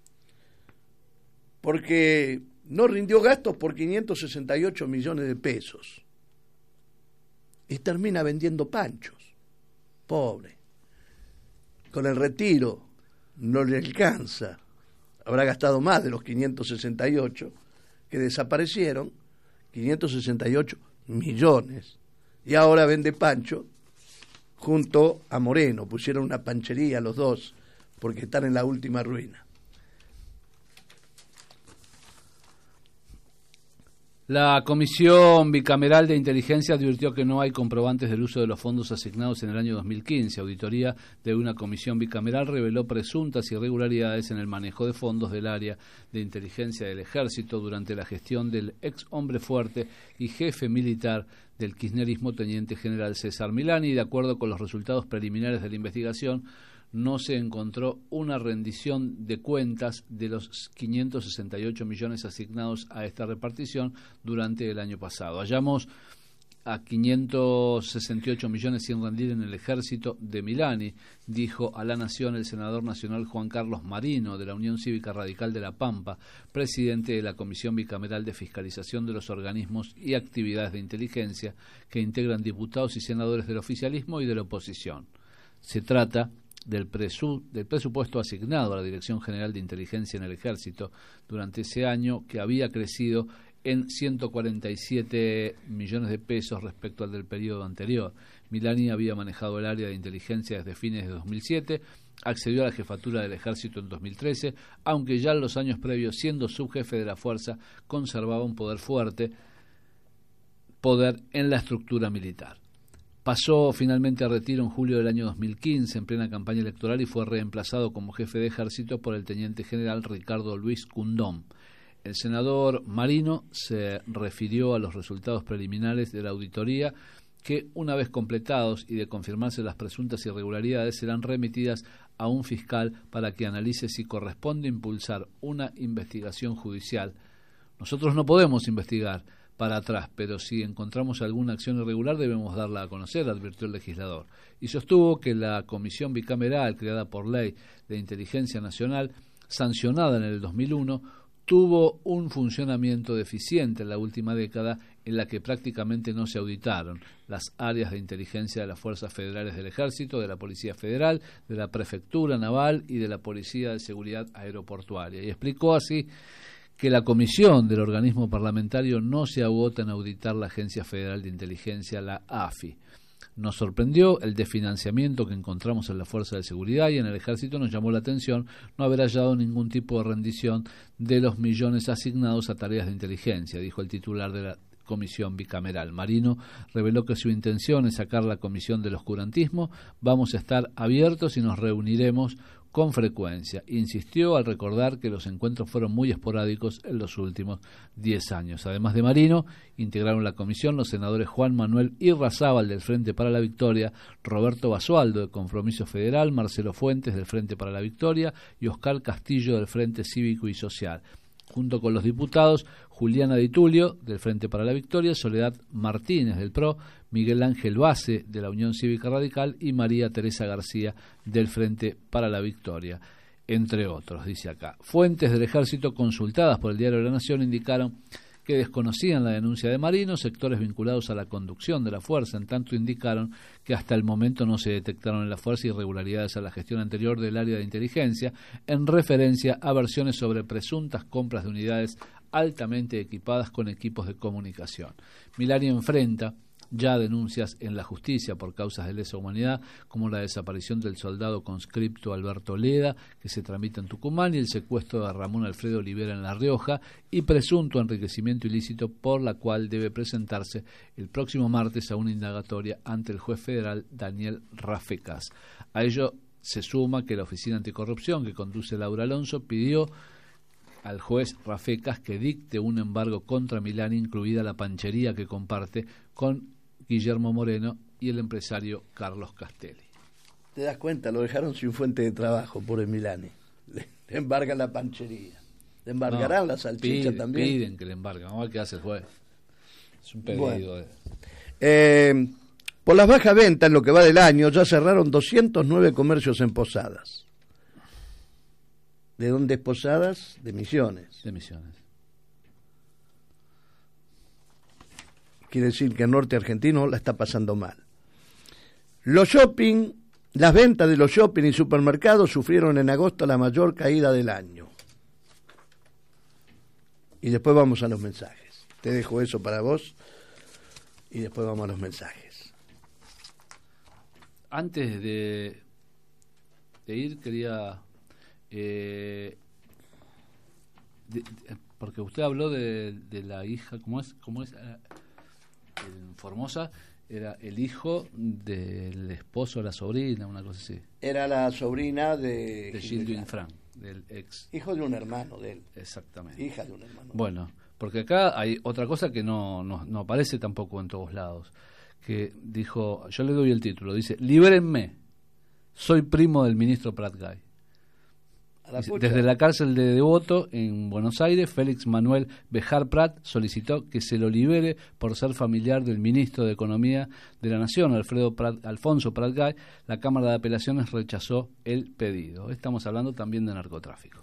porque no rindió gastos por quinientos sesenta y ocho millones de pesos y termina vendiendo panchos, pobre. Con el retiro no le alcanza, habrá gastado más de los quinientos sesenta y ocho que desaparecieron, quinientos sesenta y ocho millones, y ahora vende pancho junto a Moreno. Pusieron una panchería los dos porque están en la última ruina. La Comisión Bicameral de Inteligencia advirtió que no hay comprobantes del uso de los fondos asignados en el año dos mil quince. Auditoría de una comisión bicameral reveló presuntas irregularidades en el manejo de fondos del área de inteligencia del Ejército durante la gestión del ex hombre fuerte y jefe militar del kirchnerismo, teniente general César Milani. De acuerdo con los resultados preliminares de la investigación, no se encontró una rendición de cuentas de los quinientos sesenta y ocho millones asignados a esta repartición durante el año pasado. Hallamos a quinientos sesenta y ocho millones sin rendir en el Ejército de Milani, dijo a La Nación el senador nacional Juan Carlos Marino, de la Unión Cívica Radical de La Pampa, presidente de la Comisión Bicameral de Fiscalización de los Organismos y Actividades de Inteligencia, que integran diputados y senadores del oficialismo y de la oposición. Se trata Del, presu, del presupuesto asignado a la Dirección General de Inteligencia en el Ejército durante ese año, que había crecido en ciento cuarenta y siete millones de pesos respecto al del periodo anterior. Milani había manejado el área de inteligencia desde fines de dos mil siete, accedió a la jefatura del Ejército en dos mil trece, aunque ya en los años previos, siendo subjefe de la fuerza, conservaba un poder fuerte, poder en la estructura militar. Pasó finalmente a retiro en julio del año dos mil quince, en plena campaña electoral, y fue reemplazado como jefe de ejército por el teniente general Ricardo Luis Cundón. El senador Marino se refirió a los resultados preliminares de la auditoría que, una vez completados y de confirmarse las presuntas irregularidades, serán remitidas a un fiscal para que analice si corresponde impulsar una investigación judicial. Nosotros no podemos investigar para atrás, pero si encontramos alguna acción irregular debemos darla a conocer, advirtió el legislador. Y sostuvo que la comisión bicameral creada por ley de Inteligencia Nacional, sancionada en el dos mil uno, tuvo un funcionamiento deficiente en la última década, en la que prácticamente no se auditaron las áreas de inteligencia de las Fuerzas Federales del Ejército, de la Policía Federal, de la Prefectura Naval y de la Policía de Seguridad Aeroportuaria. Y explicó así que la comisión del organismo parlamentario no se agota en auditar la Agencia Federal de Inteligencia, la A F I. Nos sorprendió el desfinanciamiento que encontramos en la Fuerza de Seguridad, y en el Ejército nos llamó la atención no haber hallado ningún tipo de rendición de los millones asignados a tareas de inteligencia, dijo el titular de la comisión bicameral. Marino reveló que su intención es sacar la comisión del oscurantismo. Vamos a estar abiertos y nos reuniremos con frecuencia. Insistió al recordar que los encuentros fueron muy esporádicos en los últimos diez años. Además de Marino, integraron la comisión los senadores Juan Manuel Irrazábal del Frente para la Victoria, Roberto Basualdo de Compromiso Federal, Marcelo Fuentes del Frente para la Victoria y Oscar Castillo del Frente Cívico y Social. Junto con los diputados Juliana Di Tulio del Frente para la Victoria, Soledad Martínez del P R O, Miguel Ángel Base de la Unión Cívica Radical y María Teresa García del Frente para la Victoria, entre otros, dice acá. Fuentes del Ejército consultadas por el Diario de la Nación indicaron que desconocían la denuncia de Marino, sectores vinculados a la conducción de la fuerza, en tanto indicaron que hasta el momento no se detectaron en la fuerza irregularidades a la gestión anterior del área de inteligencia, en referencia a versiones sobre presuntas compras de unidades altamente equipadas con equipos de comunicación. Milani enfrenta ya denuncias en la justicia por causas de lesa humanidad, como la desaparición del soldado conscripto Alberto Leda, que se tramita en Tucumán, y el secuestro de Ramón Alfredo Olivera en La Rioja, y presunto enriquecimiento ilícito, por la cual debe presentarse el próximo martes a una indagatoria ante el juez federal Daniel Rafecas. A ello se suma que la Oficina Anticorrupción, que conduce Laura Alonso, pidió al juez Rafecas que dicte un embargo contra Milani, incluida la panchería que comparte con Guillermo Moreno y el empresario Carlos Castelli. Te das cuenta, lo dejaron sin fuente de trabajo, pobre Milani. Le, le embargan la panchería. Le embargarán No, la salchicha piden, también. Piden que le embarguen. Vamos a ver qué hace el juez. Es un pedido. Bueno. de- Eh, por las bajas ventas en lo que va del año, ya cerraron doscientos nueve comercios en Posadas. ¿De dónde es Posadas? De Misiones. De Misiones. Quiere decir que el norte argentino la está pasando mal. Los shopping, las ventas de los shopping y supermercados sufrieron en agosto la mayor caída del año. Y después vamos a los mensajes. Te dejo eso para vos y después vamos a los mensajes. Antes de, de ir, quería... eh, de- de- porque usted habló de, de la hija, ¿cómo es? ¿Cómo es? Eh, en Formosa era el hijo del esposo de la sobrina, una cosa así. Era la sobrina de... De Gildo Infran, del ex. Hijo de un hermano de él. Exactamente. Hija de un hermano. Bueno, porque acá hay otra cosa que no, no, no aparece tampoco en todos lados. Que dijo, yo le doy el título, dice, libérenme, soy primo del ministro Prat Gay. A la Dice, pucha. desde la cárcel de Devoto, en Buenos Aires, Félix Manuel Bejar Prat solicitó que se lo libere por ser familiar del ministro de Economía de la Nación, Alfredo Prat, Alfonso Prat Gay. La Cámara de Apelaciones rechazó el pedido. Estamos hablando también de narcotráfico.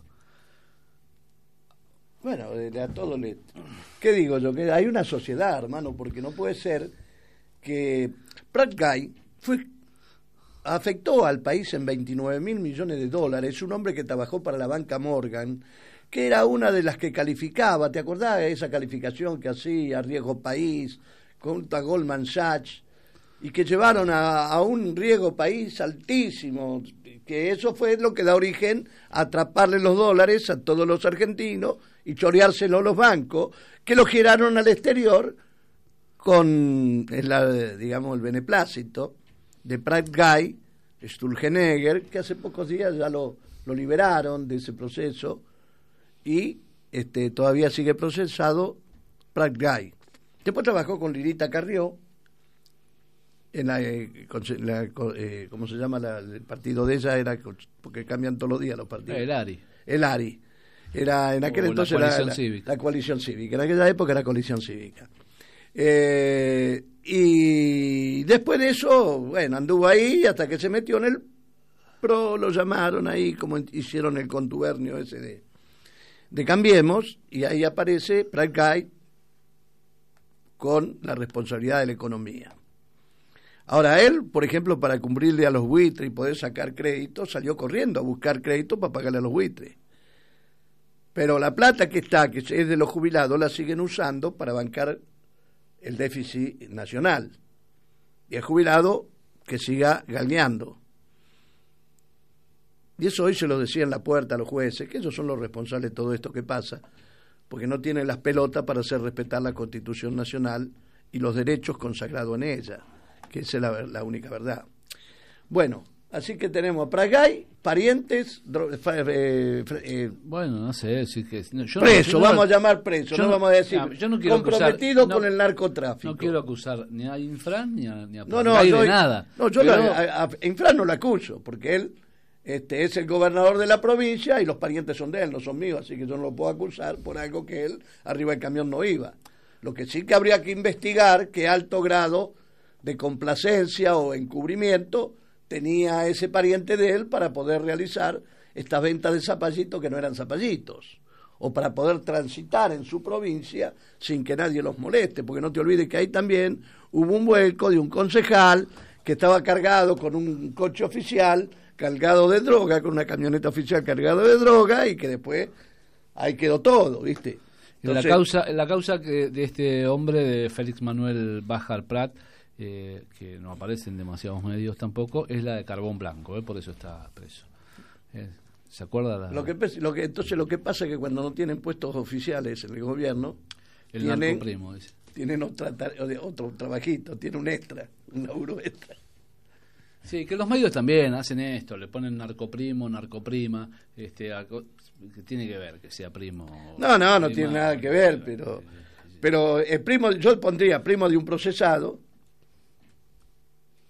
Bueno, de- a todo le... ¿Qué digo yo? Que hay una sociedad, hermano, porque no puede ser que Prat Gay fue, afectó al país en veintinueve mil millones de dólares, un hombre que trabajó para la banca Morgan, que era una de las que calificaba, ¿te acordás de esa calificación que hacía Riesgo País, contra Goldman Sachs, y que llevaron a, a un riesgo país altísimo, que eso fue lo que da origen a atraparle los dólares a todos los argentinos y choreárselo a los bancos, que lo giraron al exterior con, el, digamos, el beneplácito de Prat Gay, Sturzenegger, que hace pocos días ya lo, lo liberaron de ese proceso y este, todavía sigue procesado Prat Gay. Después trabajó con Lirita Carrió, en la, eh, con, la eh, ¿cómo se llama? La, el partido de ella era, porque cambian todos los días los partidos. El ARI. El ARI. Era, en aquel O la entonces coalición la, cívica. la coalición cívica. En aquella época era coalición cívica. Eh, y después de eso, bueno, anduvo ahí hasta que se metió en el PRO, lo llamaron ahí, como hicieron el contubernio ese de, de Cambiemos, y ahí aparece Prat Gay con la responsabilidad de la economía. Ahora él, por ejemplo, para cumplirle a los buitres y poder sacar crédito, salió corriendo a buscar crédito para pagarle a los buitres. Pero la plata que está, que es de los jubilados, la siguen usando para bancar el déficit nacional. Y el jubilado que siga ganeando. Y eso hoy se lo decía en la puerta a los jueces, que ellos son los responsables de todo esto que pasa, porque no tienen las pelotas para hacer respetar la Constitución Nacional y los derechos consagrados en ella, que esa es la, la única verdad. Bueno, así que tenemos a Prat Gay, parientes, dro, eh, eh, bueno, no sé, si que no, yo preso, no, yo vamos no, a llamar preso, no, no vamos a decir no, yo no quiero comprometido acusar, con no, el narcotráfico. No quiero acusar ni a Infran ni a, ni a no, no, Prat Gay yo, de nada. No, yo pero... lo, a, a Infran no lo acuso, porque él este, es el gobernador de la provincia y los parientes son de él, no son míos, así que yo no lo puedo acusar por algo que él arriba del camión no iba. Lo que sí que habría que investigar qué alto grado de complacencia o encubrimiento tenía ese pariente de él para poder realizar estas ventas de zapallitos que no eran zapallitos, o para poder transitar en su provincia sin que nadie los moleste, porque no te olvides que ahí también hubo un vuelco de un concejal que estaba cargado con un coche oficial, cargado de droga, con una camioneta oficial cargada de droga, y que después ahí quedó todo, ¿viste? Entonces, la causa, la causa que de este hombre, de Félix Manuel Bejar Prat, eh, que no aparece en demasiados medios tampoco, es la de carbón blanco, ¿eh? Por eso está preso. Eh, ¿Se acuerda? La... Lo que, lo que, entonces lo que pasa es que cuando no tienen puestos oficiales en el gobierno, el tienen, narcoprimo, dice. Tienen otra, otro trabajito, tienen un extra, un laburo extra. Sí, que los medios también hacen esto, le ponen narcoprimo, narcoprima, este, que tiene que ver que sea primo. No, no, no prima, tiene nada que ver, pero, pero el primo, yo pondría primo de un procesado.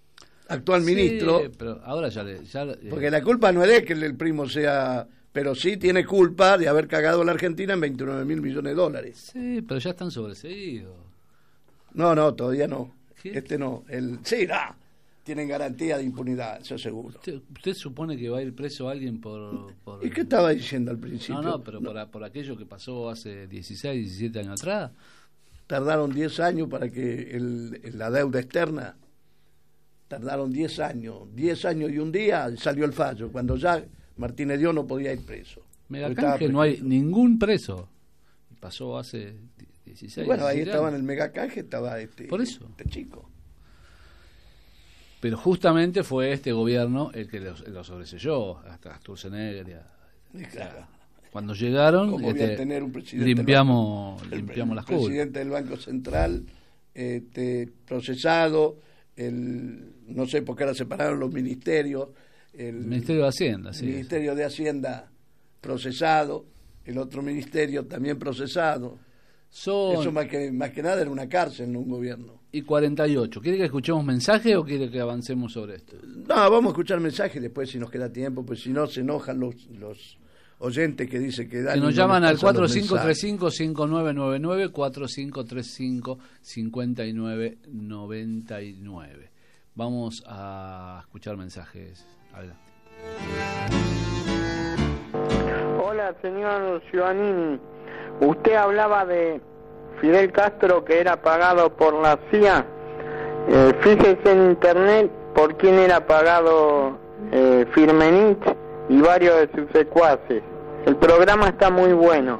actual Sí, ministro. pero ahora ya le... Ya, eh, Porque la culpa no es de que el, el primo sea... Pero sí tiene culpa de haber cagado a la Argentina en veintinueve mil millones de dólares. Sí, pero ya están sobreseídos. No, no, todavía no. ¿Qué? Este no. El, sí, no. Tienen garantía de impunidad, eso seguro. ¿Usted, usted supone que va a ir preso alguien por...? por... ¿Y qué estaba diciendo al principio? No, no, pero no. Por, por aquello que pasó hace dieciséis, diecisiete años atrás. Tardaron diez años para que el, la deuda externa... Tardaron diez años. diez años y un día salió el fallo, cuando ya Martínez Dios no podía ir preso. Megacanje no hay ningún preso. Pasó hace dieciséis, bueno, ahí diecisiete estaba años. en el Megacanje, estaba este, Por eso. este chico. Pero justamente fue este gobierno el que lo, lo sobreselló, hasta Sturzenegger. Claro. Cuando llegaron, ¿Cómo este, voy a tener un presidente limpiamos, del banco? limpiamos el, las el curvas. presidente del Banco Central este, procesado, el no sé por qué ahora separaron los ministerios, el, El Ministerio de Hacienda, sí. el Ministerio de Hacienda procesado, el otro ministerio también procesado. Son... Eso más que, más que nada era una cárcel, no un gobierno. Y cuarenta y ocho. ¿Quiere que escuchemos mensaje o quiere que avancemos sobre esto? No, vamos a escuchar mensajes después si nos queda tiempo, pues si no se enojan los, los oyentes que dicen que... Que nos llaman al cuatro cinco tres cinco, cinco nueve nueve nueve, cuatro cinco tres cinco, cinco nueve nueve nueve. Vamos a escuchar mensajes. Adelante. Hola, señor Giovannini. Usted hablaba de Fidel Castro que era pagado por la C I A. Eh, fíjese en internet por quién era pagado eh, Firmenich y varios de sus secuaces. El programa está muy bueno.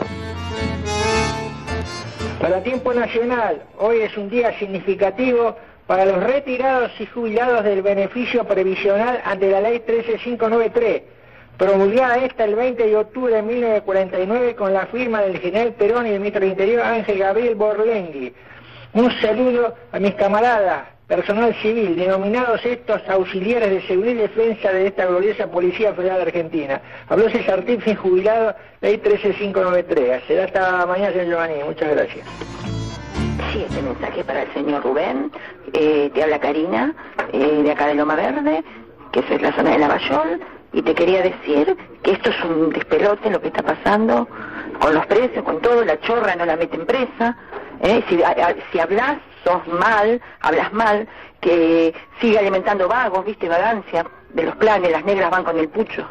Para Tiempo Nacional, hoy es un día significativo para los retirados y jubilados del beneficio previsional ante la ley trece mil quinientos noventa y tres, promulgada esta el veinte de octubre de mil novecientos cuarenta y nueve con la firma del general Perón y del ministro del Interior Ángel Gabriel Borlengui. Un saludo a mis camaradas, personal civil, denominados estos auxiliares de seguridad y defensa de esta gloriosa Policía Federal de Argentina. Habló César Tipsin, jubilado, ley trece mil quinientos noventa y tres. Será hasta mañana, señor Giovannini. Muchas gracias. Sí, este mensaje para el señor Rubén. Eh, te habla Karina, eh, de acá de Loma Verde, que es la zona de Lavallol, y te quería decir que esto es un despelote lo que está pasando con los precios, con todo. La chorra no la meten presa. Eh, si, a, a, si hablas, sos mal, hablas mal, que sigue alimentando vagos, viste, vagancia de los planes, las negras van con el pucho.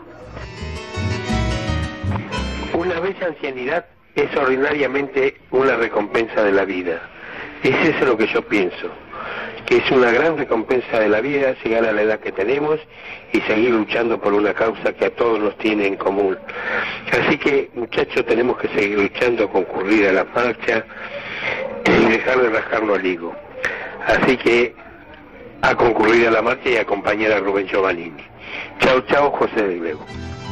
Una bella ancianidad es ordinariamente una recompensa de la vida. Es eso lo que yo pienso, que es una gran recompensa de la vida llegar a la edad que tenemos y seguir luchando por una causa que a todos nos tiene en común. Así que, muchachos, tenemos que seguir luchando, concurrir a la marcha y dejar de rascarnos el higo. Así que, a concurrir a la marcha y a acompañar a Rubén Giovannini. Chao, chao, José de Grego.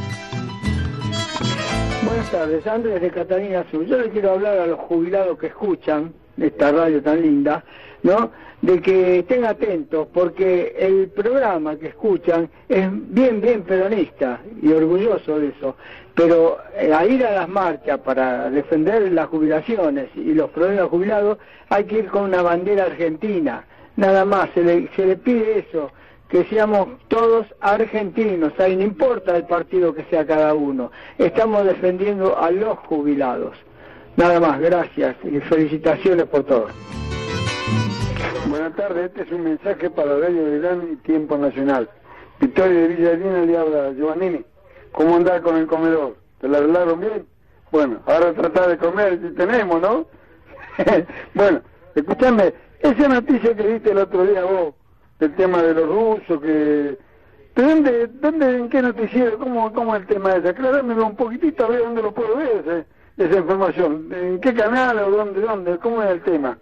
Buenas tardes, Andrés de Catalina Sur. Yo le quiero hablar a los jubilados que escuchan esta radio tan linda, ¿no? De que estén atentos, porque el programa que escuchan es bien, bien peronista y orgulloso de eso. Pero eh, a ir a las marchas para defender las jubilaciones y los problemas jubilados, hay que ir con una bandera argentina. Nada más, se le, se le pide eso, que seamos todos argentinos, ahí no importa el partido que sea cada uno. Estamos defendiendo a los jubilados. Nada más, gracias y felicitaciones por todo. Buenas tardes, este es un mensaje para Radio Belgrano y Tiempo Nacional. Victoria de Villarina le habla Giovannini. ¿Cómo andar con el comedor? ¿Te la arreglaron bien? Bueno, ahora tratar de comer si tenemos, ¿no? Bueno, escúchame, esa noticia que viste el otro día vos, del tema de los rusos, que... ¿De dónde, dónde, en qué noticiero, cómo, cómo es el tema ese? Aclarámelo un poquitito, a ver dónde lo puedo ver ese, esa información. ¿En qué canal o dónde, dónde? ¿Cómo es el tema?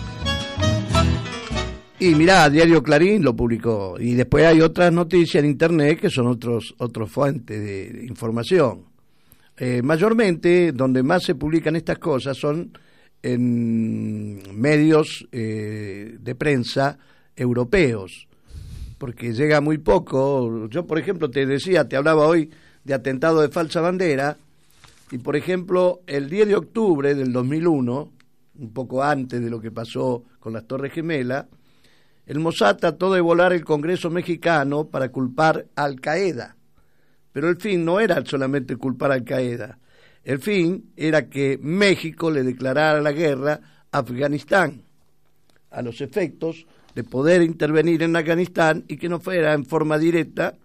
Y mirá, Diario Clarín lo publicó. Y después hay otras noticias en Internet que son otros otros fuentes de, de información. Eh, mayormente, donde más se publican estas cosas son en medios eh, de prensa europeos, porque llega muy poco. Yo, por ejemplo, te decía, te hablaba hoy de atentado de falsa bandera, y por ejemplo, el diez de octubre del dos mil uno, un poco antes de lo que pasó con las Torres Gemelas, El Mossad trató de volar el Congreso mexicano para culpar a Al Qaeda, pero el fin no era solamente culpar a Al Qaeda, el fin era que México le declarara la guerra a Afganistán, a los efectos de poder intervenir en Afganistán y que no fuera en forma directa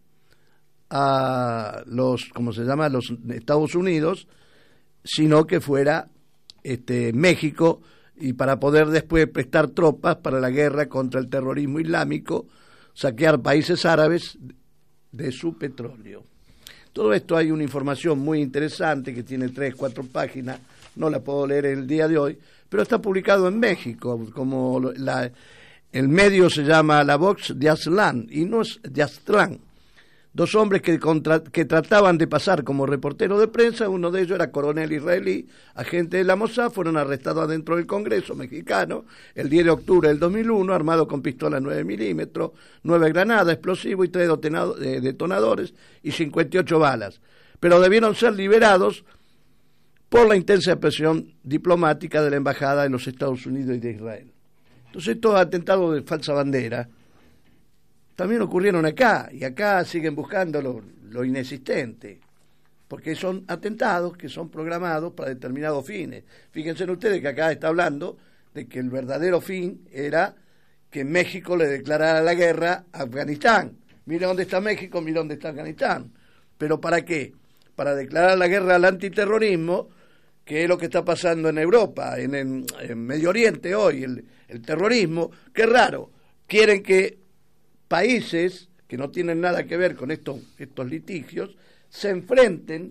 a los, ¿cómo se llama?, los Estados Unidos, sino que fuera este, México, y para poder después prestar tropas para la guerra contra el terrorismo islámico, saquear países árabes de su petróleo. Todo esto hay una información muy interesante que tiene tres, cuatro páginas, no la puedo leer el día de hoy, pero está publicado en México, como la, el medio se llama La Vox de Aztlán, y no es de Aztlán. Dos hombres que, contra, que trataban de pasar como reportero de prensa, uno de ellos era coronel israelí, agente de la Mossad, fueron arrestados adentro del Congreso mexicano el diez de octubre del dos mil uno, armados con pistolas nueve milímetros, nueve granadas, explosivos y tres detonadores y cincuenta y ocho balas. Pero debieron ser liberados por la intensa presión diplomática de la Embajada de los Estados Unidos y de Israel. Entonces estos atentados de falsa bandera también ocurrieron acá, y acá siguen buscando lo, lo inexistente, porque son atentados que son programados para determinados fines. Fíjense ustedes que acá está hablando de que el verdadero fin era que México le declarara la guerra a Afganistán. Mire dónde está México, mire dónde está Afganistán. ¿Pero para qué? Para declarar la guerra al antiterrorismo, que es lo que está pasando en Europa, en, en, en Medio Oriente hoy, el, el terrorismo. Qué raro, quieren que países que no tienen nada que ver con estos, estos litigios se enfrenten,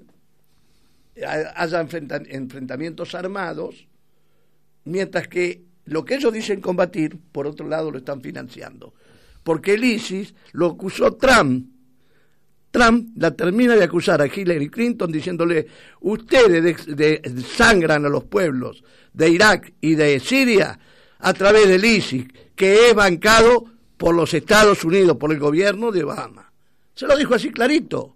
haya enfrenta, enfrentamientos armados, mientras que lo que ellos dicen combatir, por otro lado lo están financiando. Porque el ISIS lo acusó Trump. Trump la termina de acusar a Hillary Clinton diciéndole: ustedes de, de, sangran a los pueblos de Irak y de Siria a través del ISIS, que es bancado por los Estados Unidos, por el gobierno de Obama. Se lo dijo así clarito.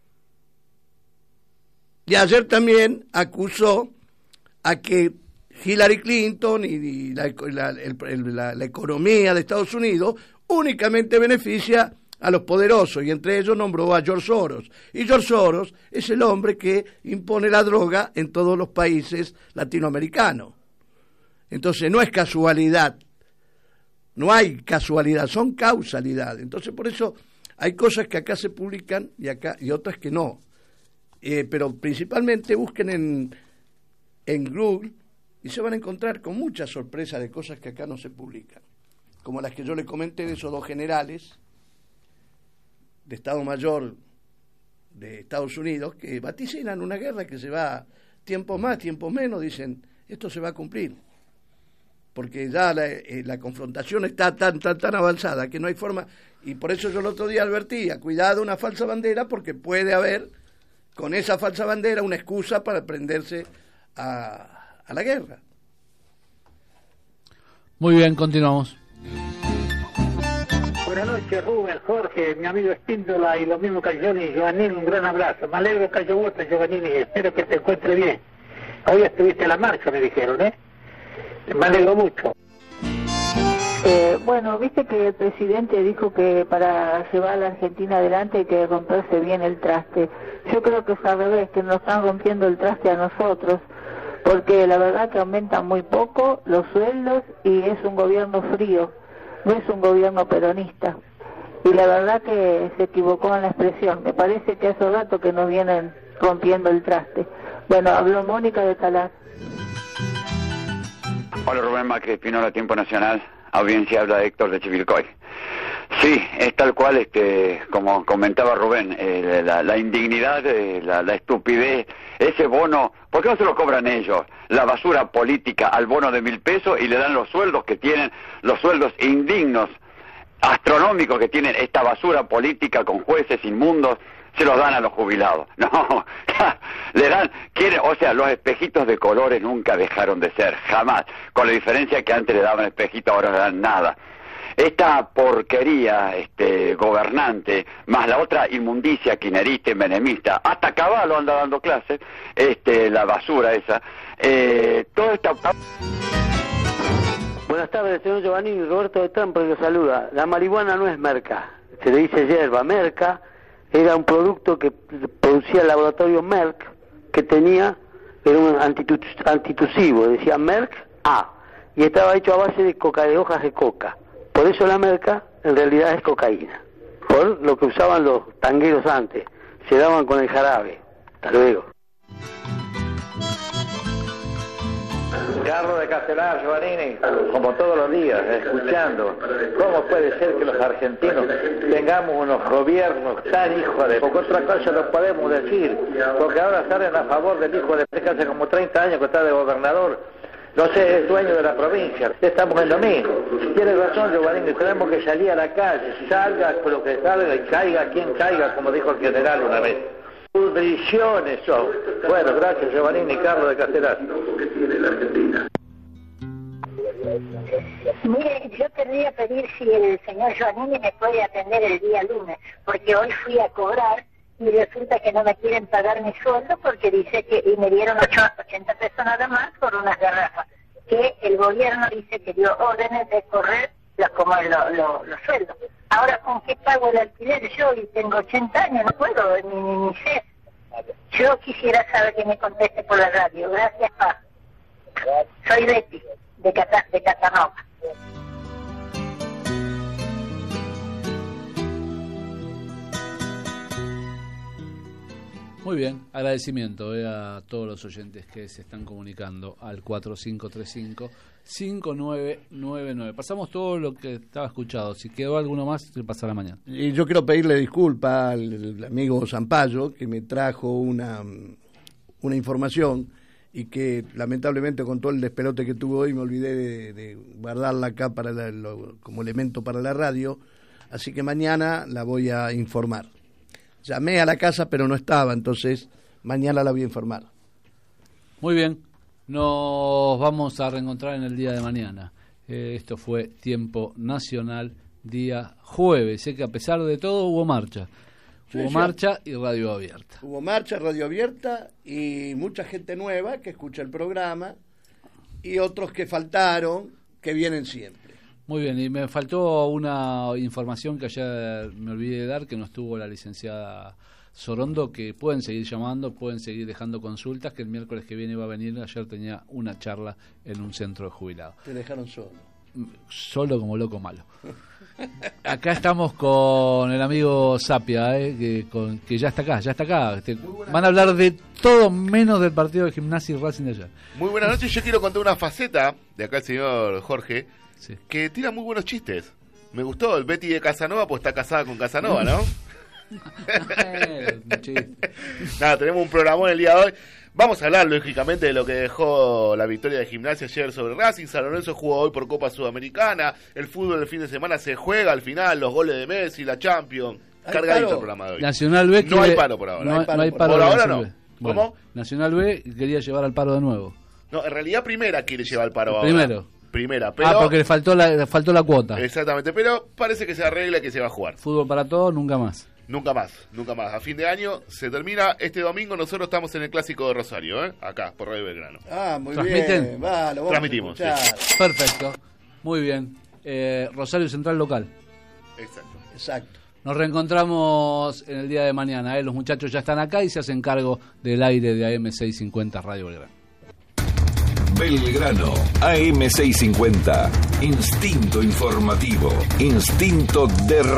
Y ayer también acusó a que Hillary Clinton y, y la, la, el, la, la economía de Estados Unidos únicamente beneficia a los poderosos, y entre ellos nombró a George Soros. Y George Soros es el hombre que impone la droga en todos los países latinoamericanos. Entonces no es casualidad. No hay casualidad, son causalidad. Entonces por eso hay cosas que acá se publican y acá y otras que no. Eh, pero principalmente busquen en, en Google y se van a encontrar con muchas sorpresas de cosas que acá no se publican. Como las que yo le comenté de esos dos generales de Estado Mayor de Estados Unidos que vaticinan una guerra que se va tiempo más, tiempo menos, dicen, esto se va a cumplir. Porque ya la, eh, la confrontación está tan, tan, tan avanzada que no hay forma, y por eso yo el otro día advertía, cuidado una falsa bandera, porque puede haber con esa falsa bandera una excusa para prenderse a, a la guerra. Muy bien, continuamos. Buenas noches, Rubén, Jorge, mi amigo Espíndola y lo mismo Caglioni y Giovannini, un gran abrazo. Me alegro que haya vuelto, Giovannini, espero que te encuentre bien. Hoy estuviste a la marcha, me dijeron, ¿eh? Me alegro mucho. Eh, bueno, viste que el presidente dijo que para llevar a la Argentina adelante hay que romperse bien el traste. Yo creo que es al revés, que nos están rompiendo el traste a nosotros, porque la verdad que aumentan muy poco los sueldos y es un gobierno frío, no es un gobierno peronista. Y la verdad que se equivocó en la expresión. Me parece que hace rato que nos vienen rompiendo el traste. Bueno, habló Mónica de Talar. Hola, Rubén Macri, Espinola, Tiempo Nacional, audiencia, habla Héctor de Chivilcoy. Sí, es tal cual, este, como comentaba Rubén, eh, la, la indignidad, eh, la, la estupidez, ese bono, ¿por qué no se lo cobran ellos? La basura política al bono de mil pesos y le dan los sueldos que tienen, los sueldos indignos, astronómicos que tienen esta basura política con jueces inmundos, se los dan a los jubilados. No, le dan, quieren, o sea, los espejitos de colores nunca dejaron de ser, jamás, con la diferencia que antes le daban espejitos, ahora no le dan nada. Esta porquería este, gobernante, más la otra inmundicia kirchnerista y menemista, hasta Caballo anda dando clases, este, la basura esa, eh, toda esta... Buenas tardes, señor Giovannini. Roberto de Tampa lo saluda. La marihuana no es merca, se le dice hierba. Merca era un producto que producía el laboratorio Merck, que tenía, era un antitu antitusivo, decía Merck A, y estaba hecho a base de coca, de hojas de coca. Por eso la merca en realidad es cocaína, por lo que usaban los tangueros antes, se daban con el jarabe. Hasta luego. Carlos de Castelar, Giovannini, como todos los días, escuchando. ¿Cómo puede ser que los argentinos tengamos unos gobiernos tan hijos de... Porque otra cosa no podemos decir, porque ahora salen a favor del hijo de... que hace como treinta años que está de gobernador, no sé, es dueño de la provincia. Estamos en lo mismo. Tiene razón, Giovannini, tenemos que salir a la calle, salga con lo que salga y caiga quien caiga, como dijo el general una vez. Pudriciones son. Bueno, gracias, Giovannini, Carlos de Castelar. Mire, yo querría pedir si el señor Giovannini me puede atender el día lunes, porque hoy fui a cobrar y resulta que no me quieren pagar mi sueldo porque dice que, y me dieron ochenta pesos nada más por unas garrafas, que el gobierno dice que dio órdenes de correr los, como lo, lo, los sueldos. Ahora, ¿con qué pago el alquiler? Yo y tengo ochenta años, no puedo, ni, ni, ni sé. Yo quisiera saber que me conteste por la radio. Gracias, pa. Soy Betty, de, Cata, de Catanova. Muy bien, agradecimiento eh, a todos los oyentes que se están comunicando al cuatro cinco tres cinco, cinco nueve nueve nueve. Pasamos todo lo que estaba escuchado. Si quedó alguno más, se pasará mañana. Y yo quiero pedirle disculpas al, al amigo Zampayo, que me trajo una, una información y que lamentablemente con todo el despelote que tuve hoy me olvidé de, de guardarla acá para la, lo, como elemento para la radio, así que mañana la voy a informar. Llamé a la casa pero no estaba, entonces mañana la voy a informar. Muy bien, nos vamos a reencontrar en el día de mañana. Eh, esto fue Tiempo Nacional, día jueves. Sé que a pesar de todo hubo marcha. Sí, hubo sí. marcha y radio abierta. Hubo marcha, radio abierta y mucha gente nueva que escucha el programa y otros que faltaron, que vienen siempre. Muy bien, y me faltó una información que ayer me olvidé de dar, que no estuvo la licenciada Sorondo, que pueden seguir llamando, pueden seguir dejando consultas, que el miércoles que viene va a venir. Ayer tenía una charla en un centro de jubilados. Te dejaron solo. Solo como loco malo. Acá estamos con el amigo Sapia, eh, que, con, que ya está acá, ya está acá. Este, van a hablar de todo menos del partido de Gimnasia y Racing de ayer. Muy buenas noches, yo quiero contar una faceta de acá el señor Jorge, sí, que tira muy buenos chistes. Me gustó, el Betty de Casanova, pues está casada con Casanova, ¿no? Nada, tenemos un programón el día de hoy. Vamos a hablar, lógicamente, de lo que dejó la victoria de Gimnasia ayer sobre Racing. San Lorenzo jugó hoy por Copa Sudamericana. El fútbol del fin de semana se juega al final, los goles de Messi, la Champions. Cargadito el programa de hoy. Nacional B no quiere... hay paro por ahora. No hay paro, no hay paro por, por ahora Nacional no. B. Bueno, ¿Cómo? Nacional B quería llevar al paro de nuevo. No, en realidad primera quiere llevar al paro ahora. Primero. Primera, pero... Ah, porque le faltó la, le faltó la cuota. Exactamente, pero parece que se arregla, que se va a jugar. Fútbol para todos, nunca más. Nunca más, nunca más. A fin de año se termina. Este domingo nosotros estamos en el Clásico de Rosario, ¿eh? Acá, por Radio Belgrano. Ah, muy ¿Transmiten? bien. Va, lo vamos Transmitimos, a sí. Perfecto. Muy bien. Eh, Rosario Central local. Exacto. Exacto. Nos reencontramos en el día de mañana. ¿eh? Los muchachos ya están acá y se hacen cargo del aire de A M seiscientos cincuenta Radio Belgrano. Belgrano, A M seiscientos cincuenta. Instinto informativo. Instinto de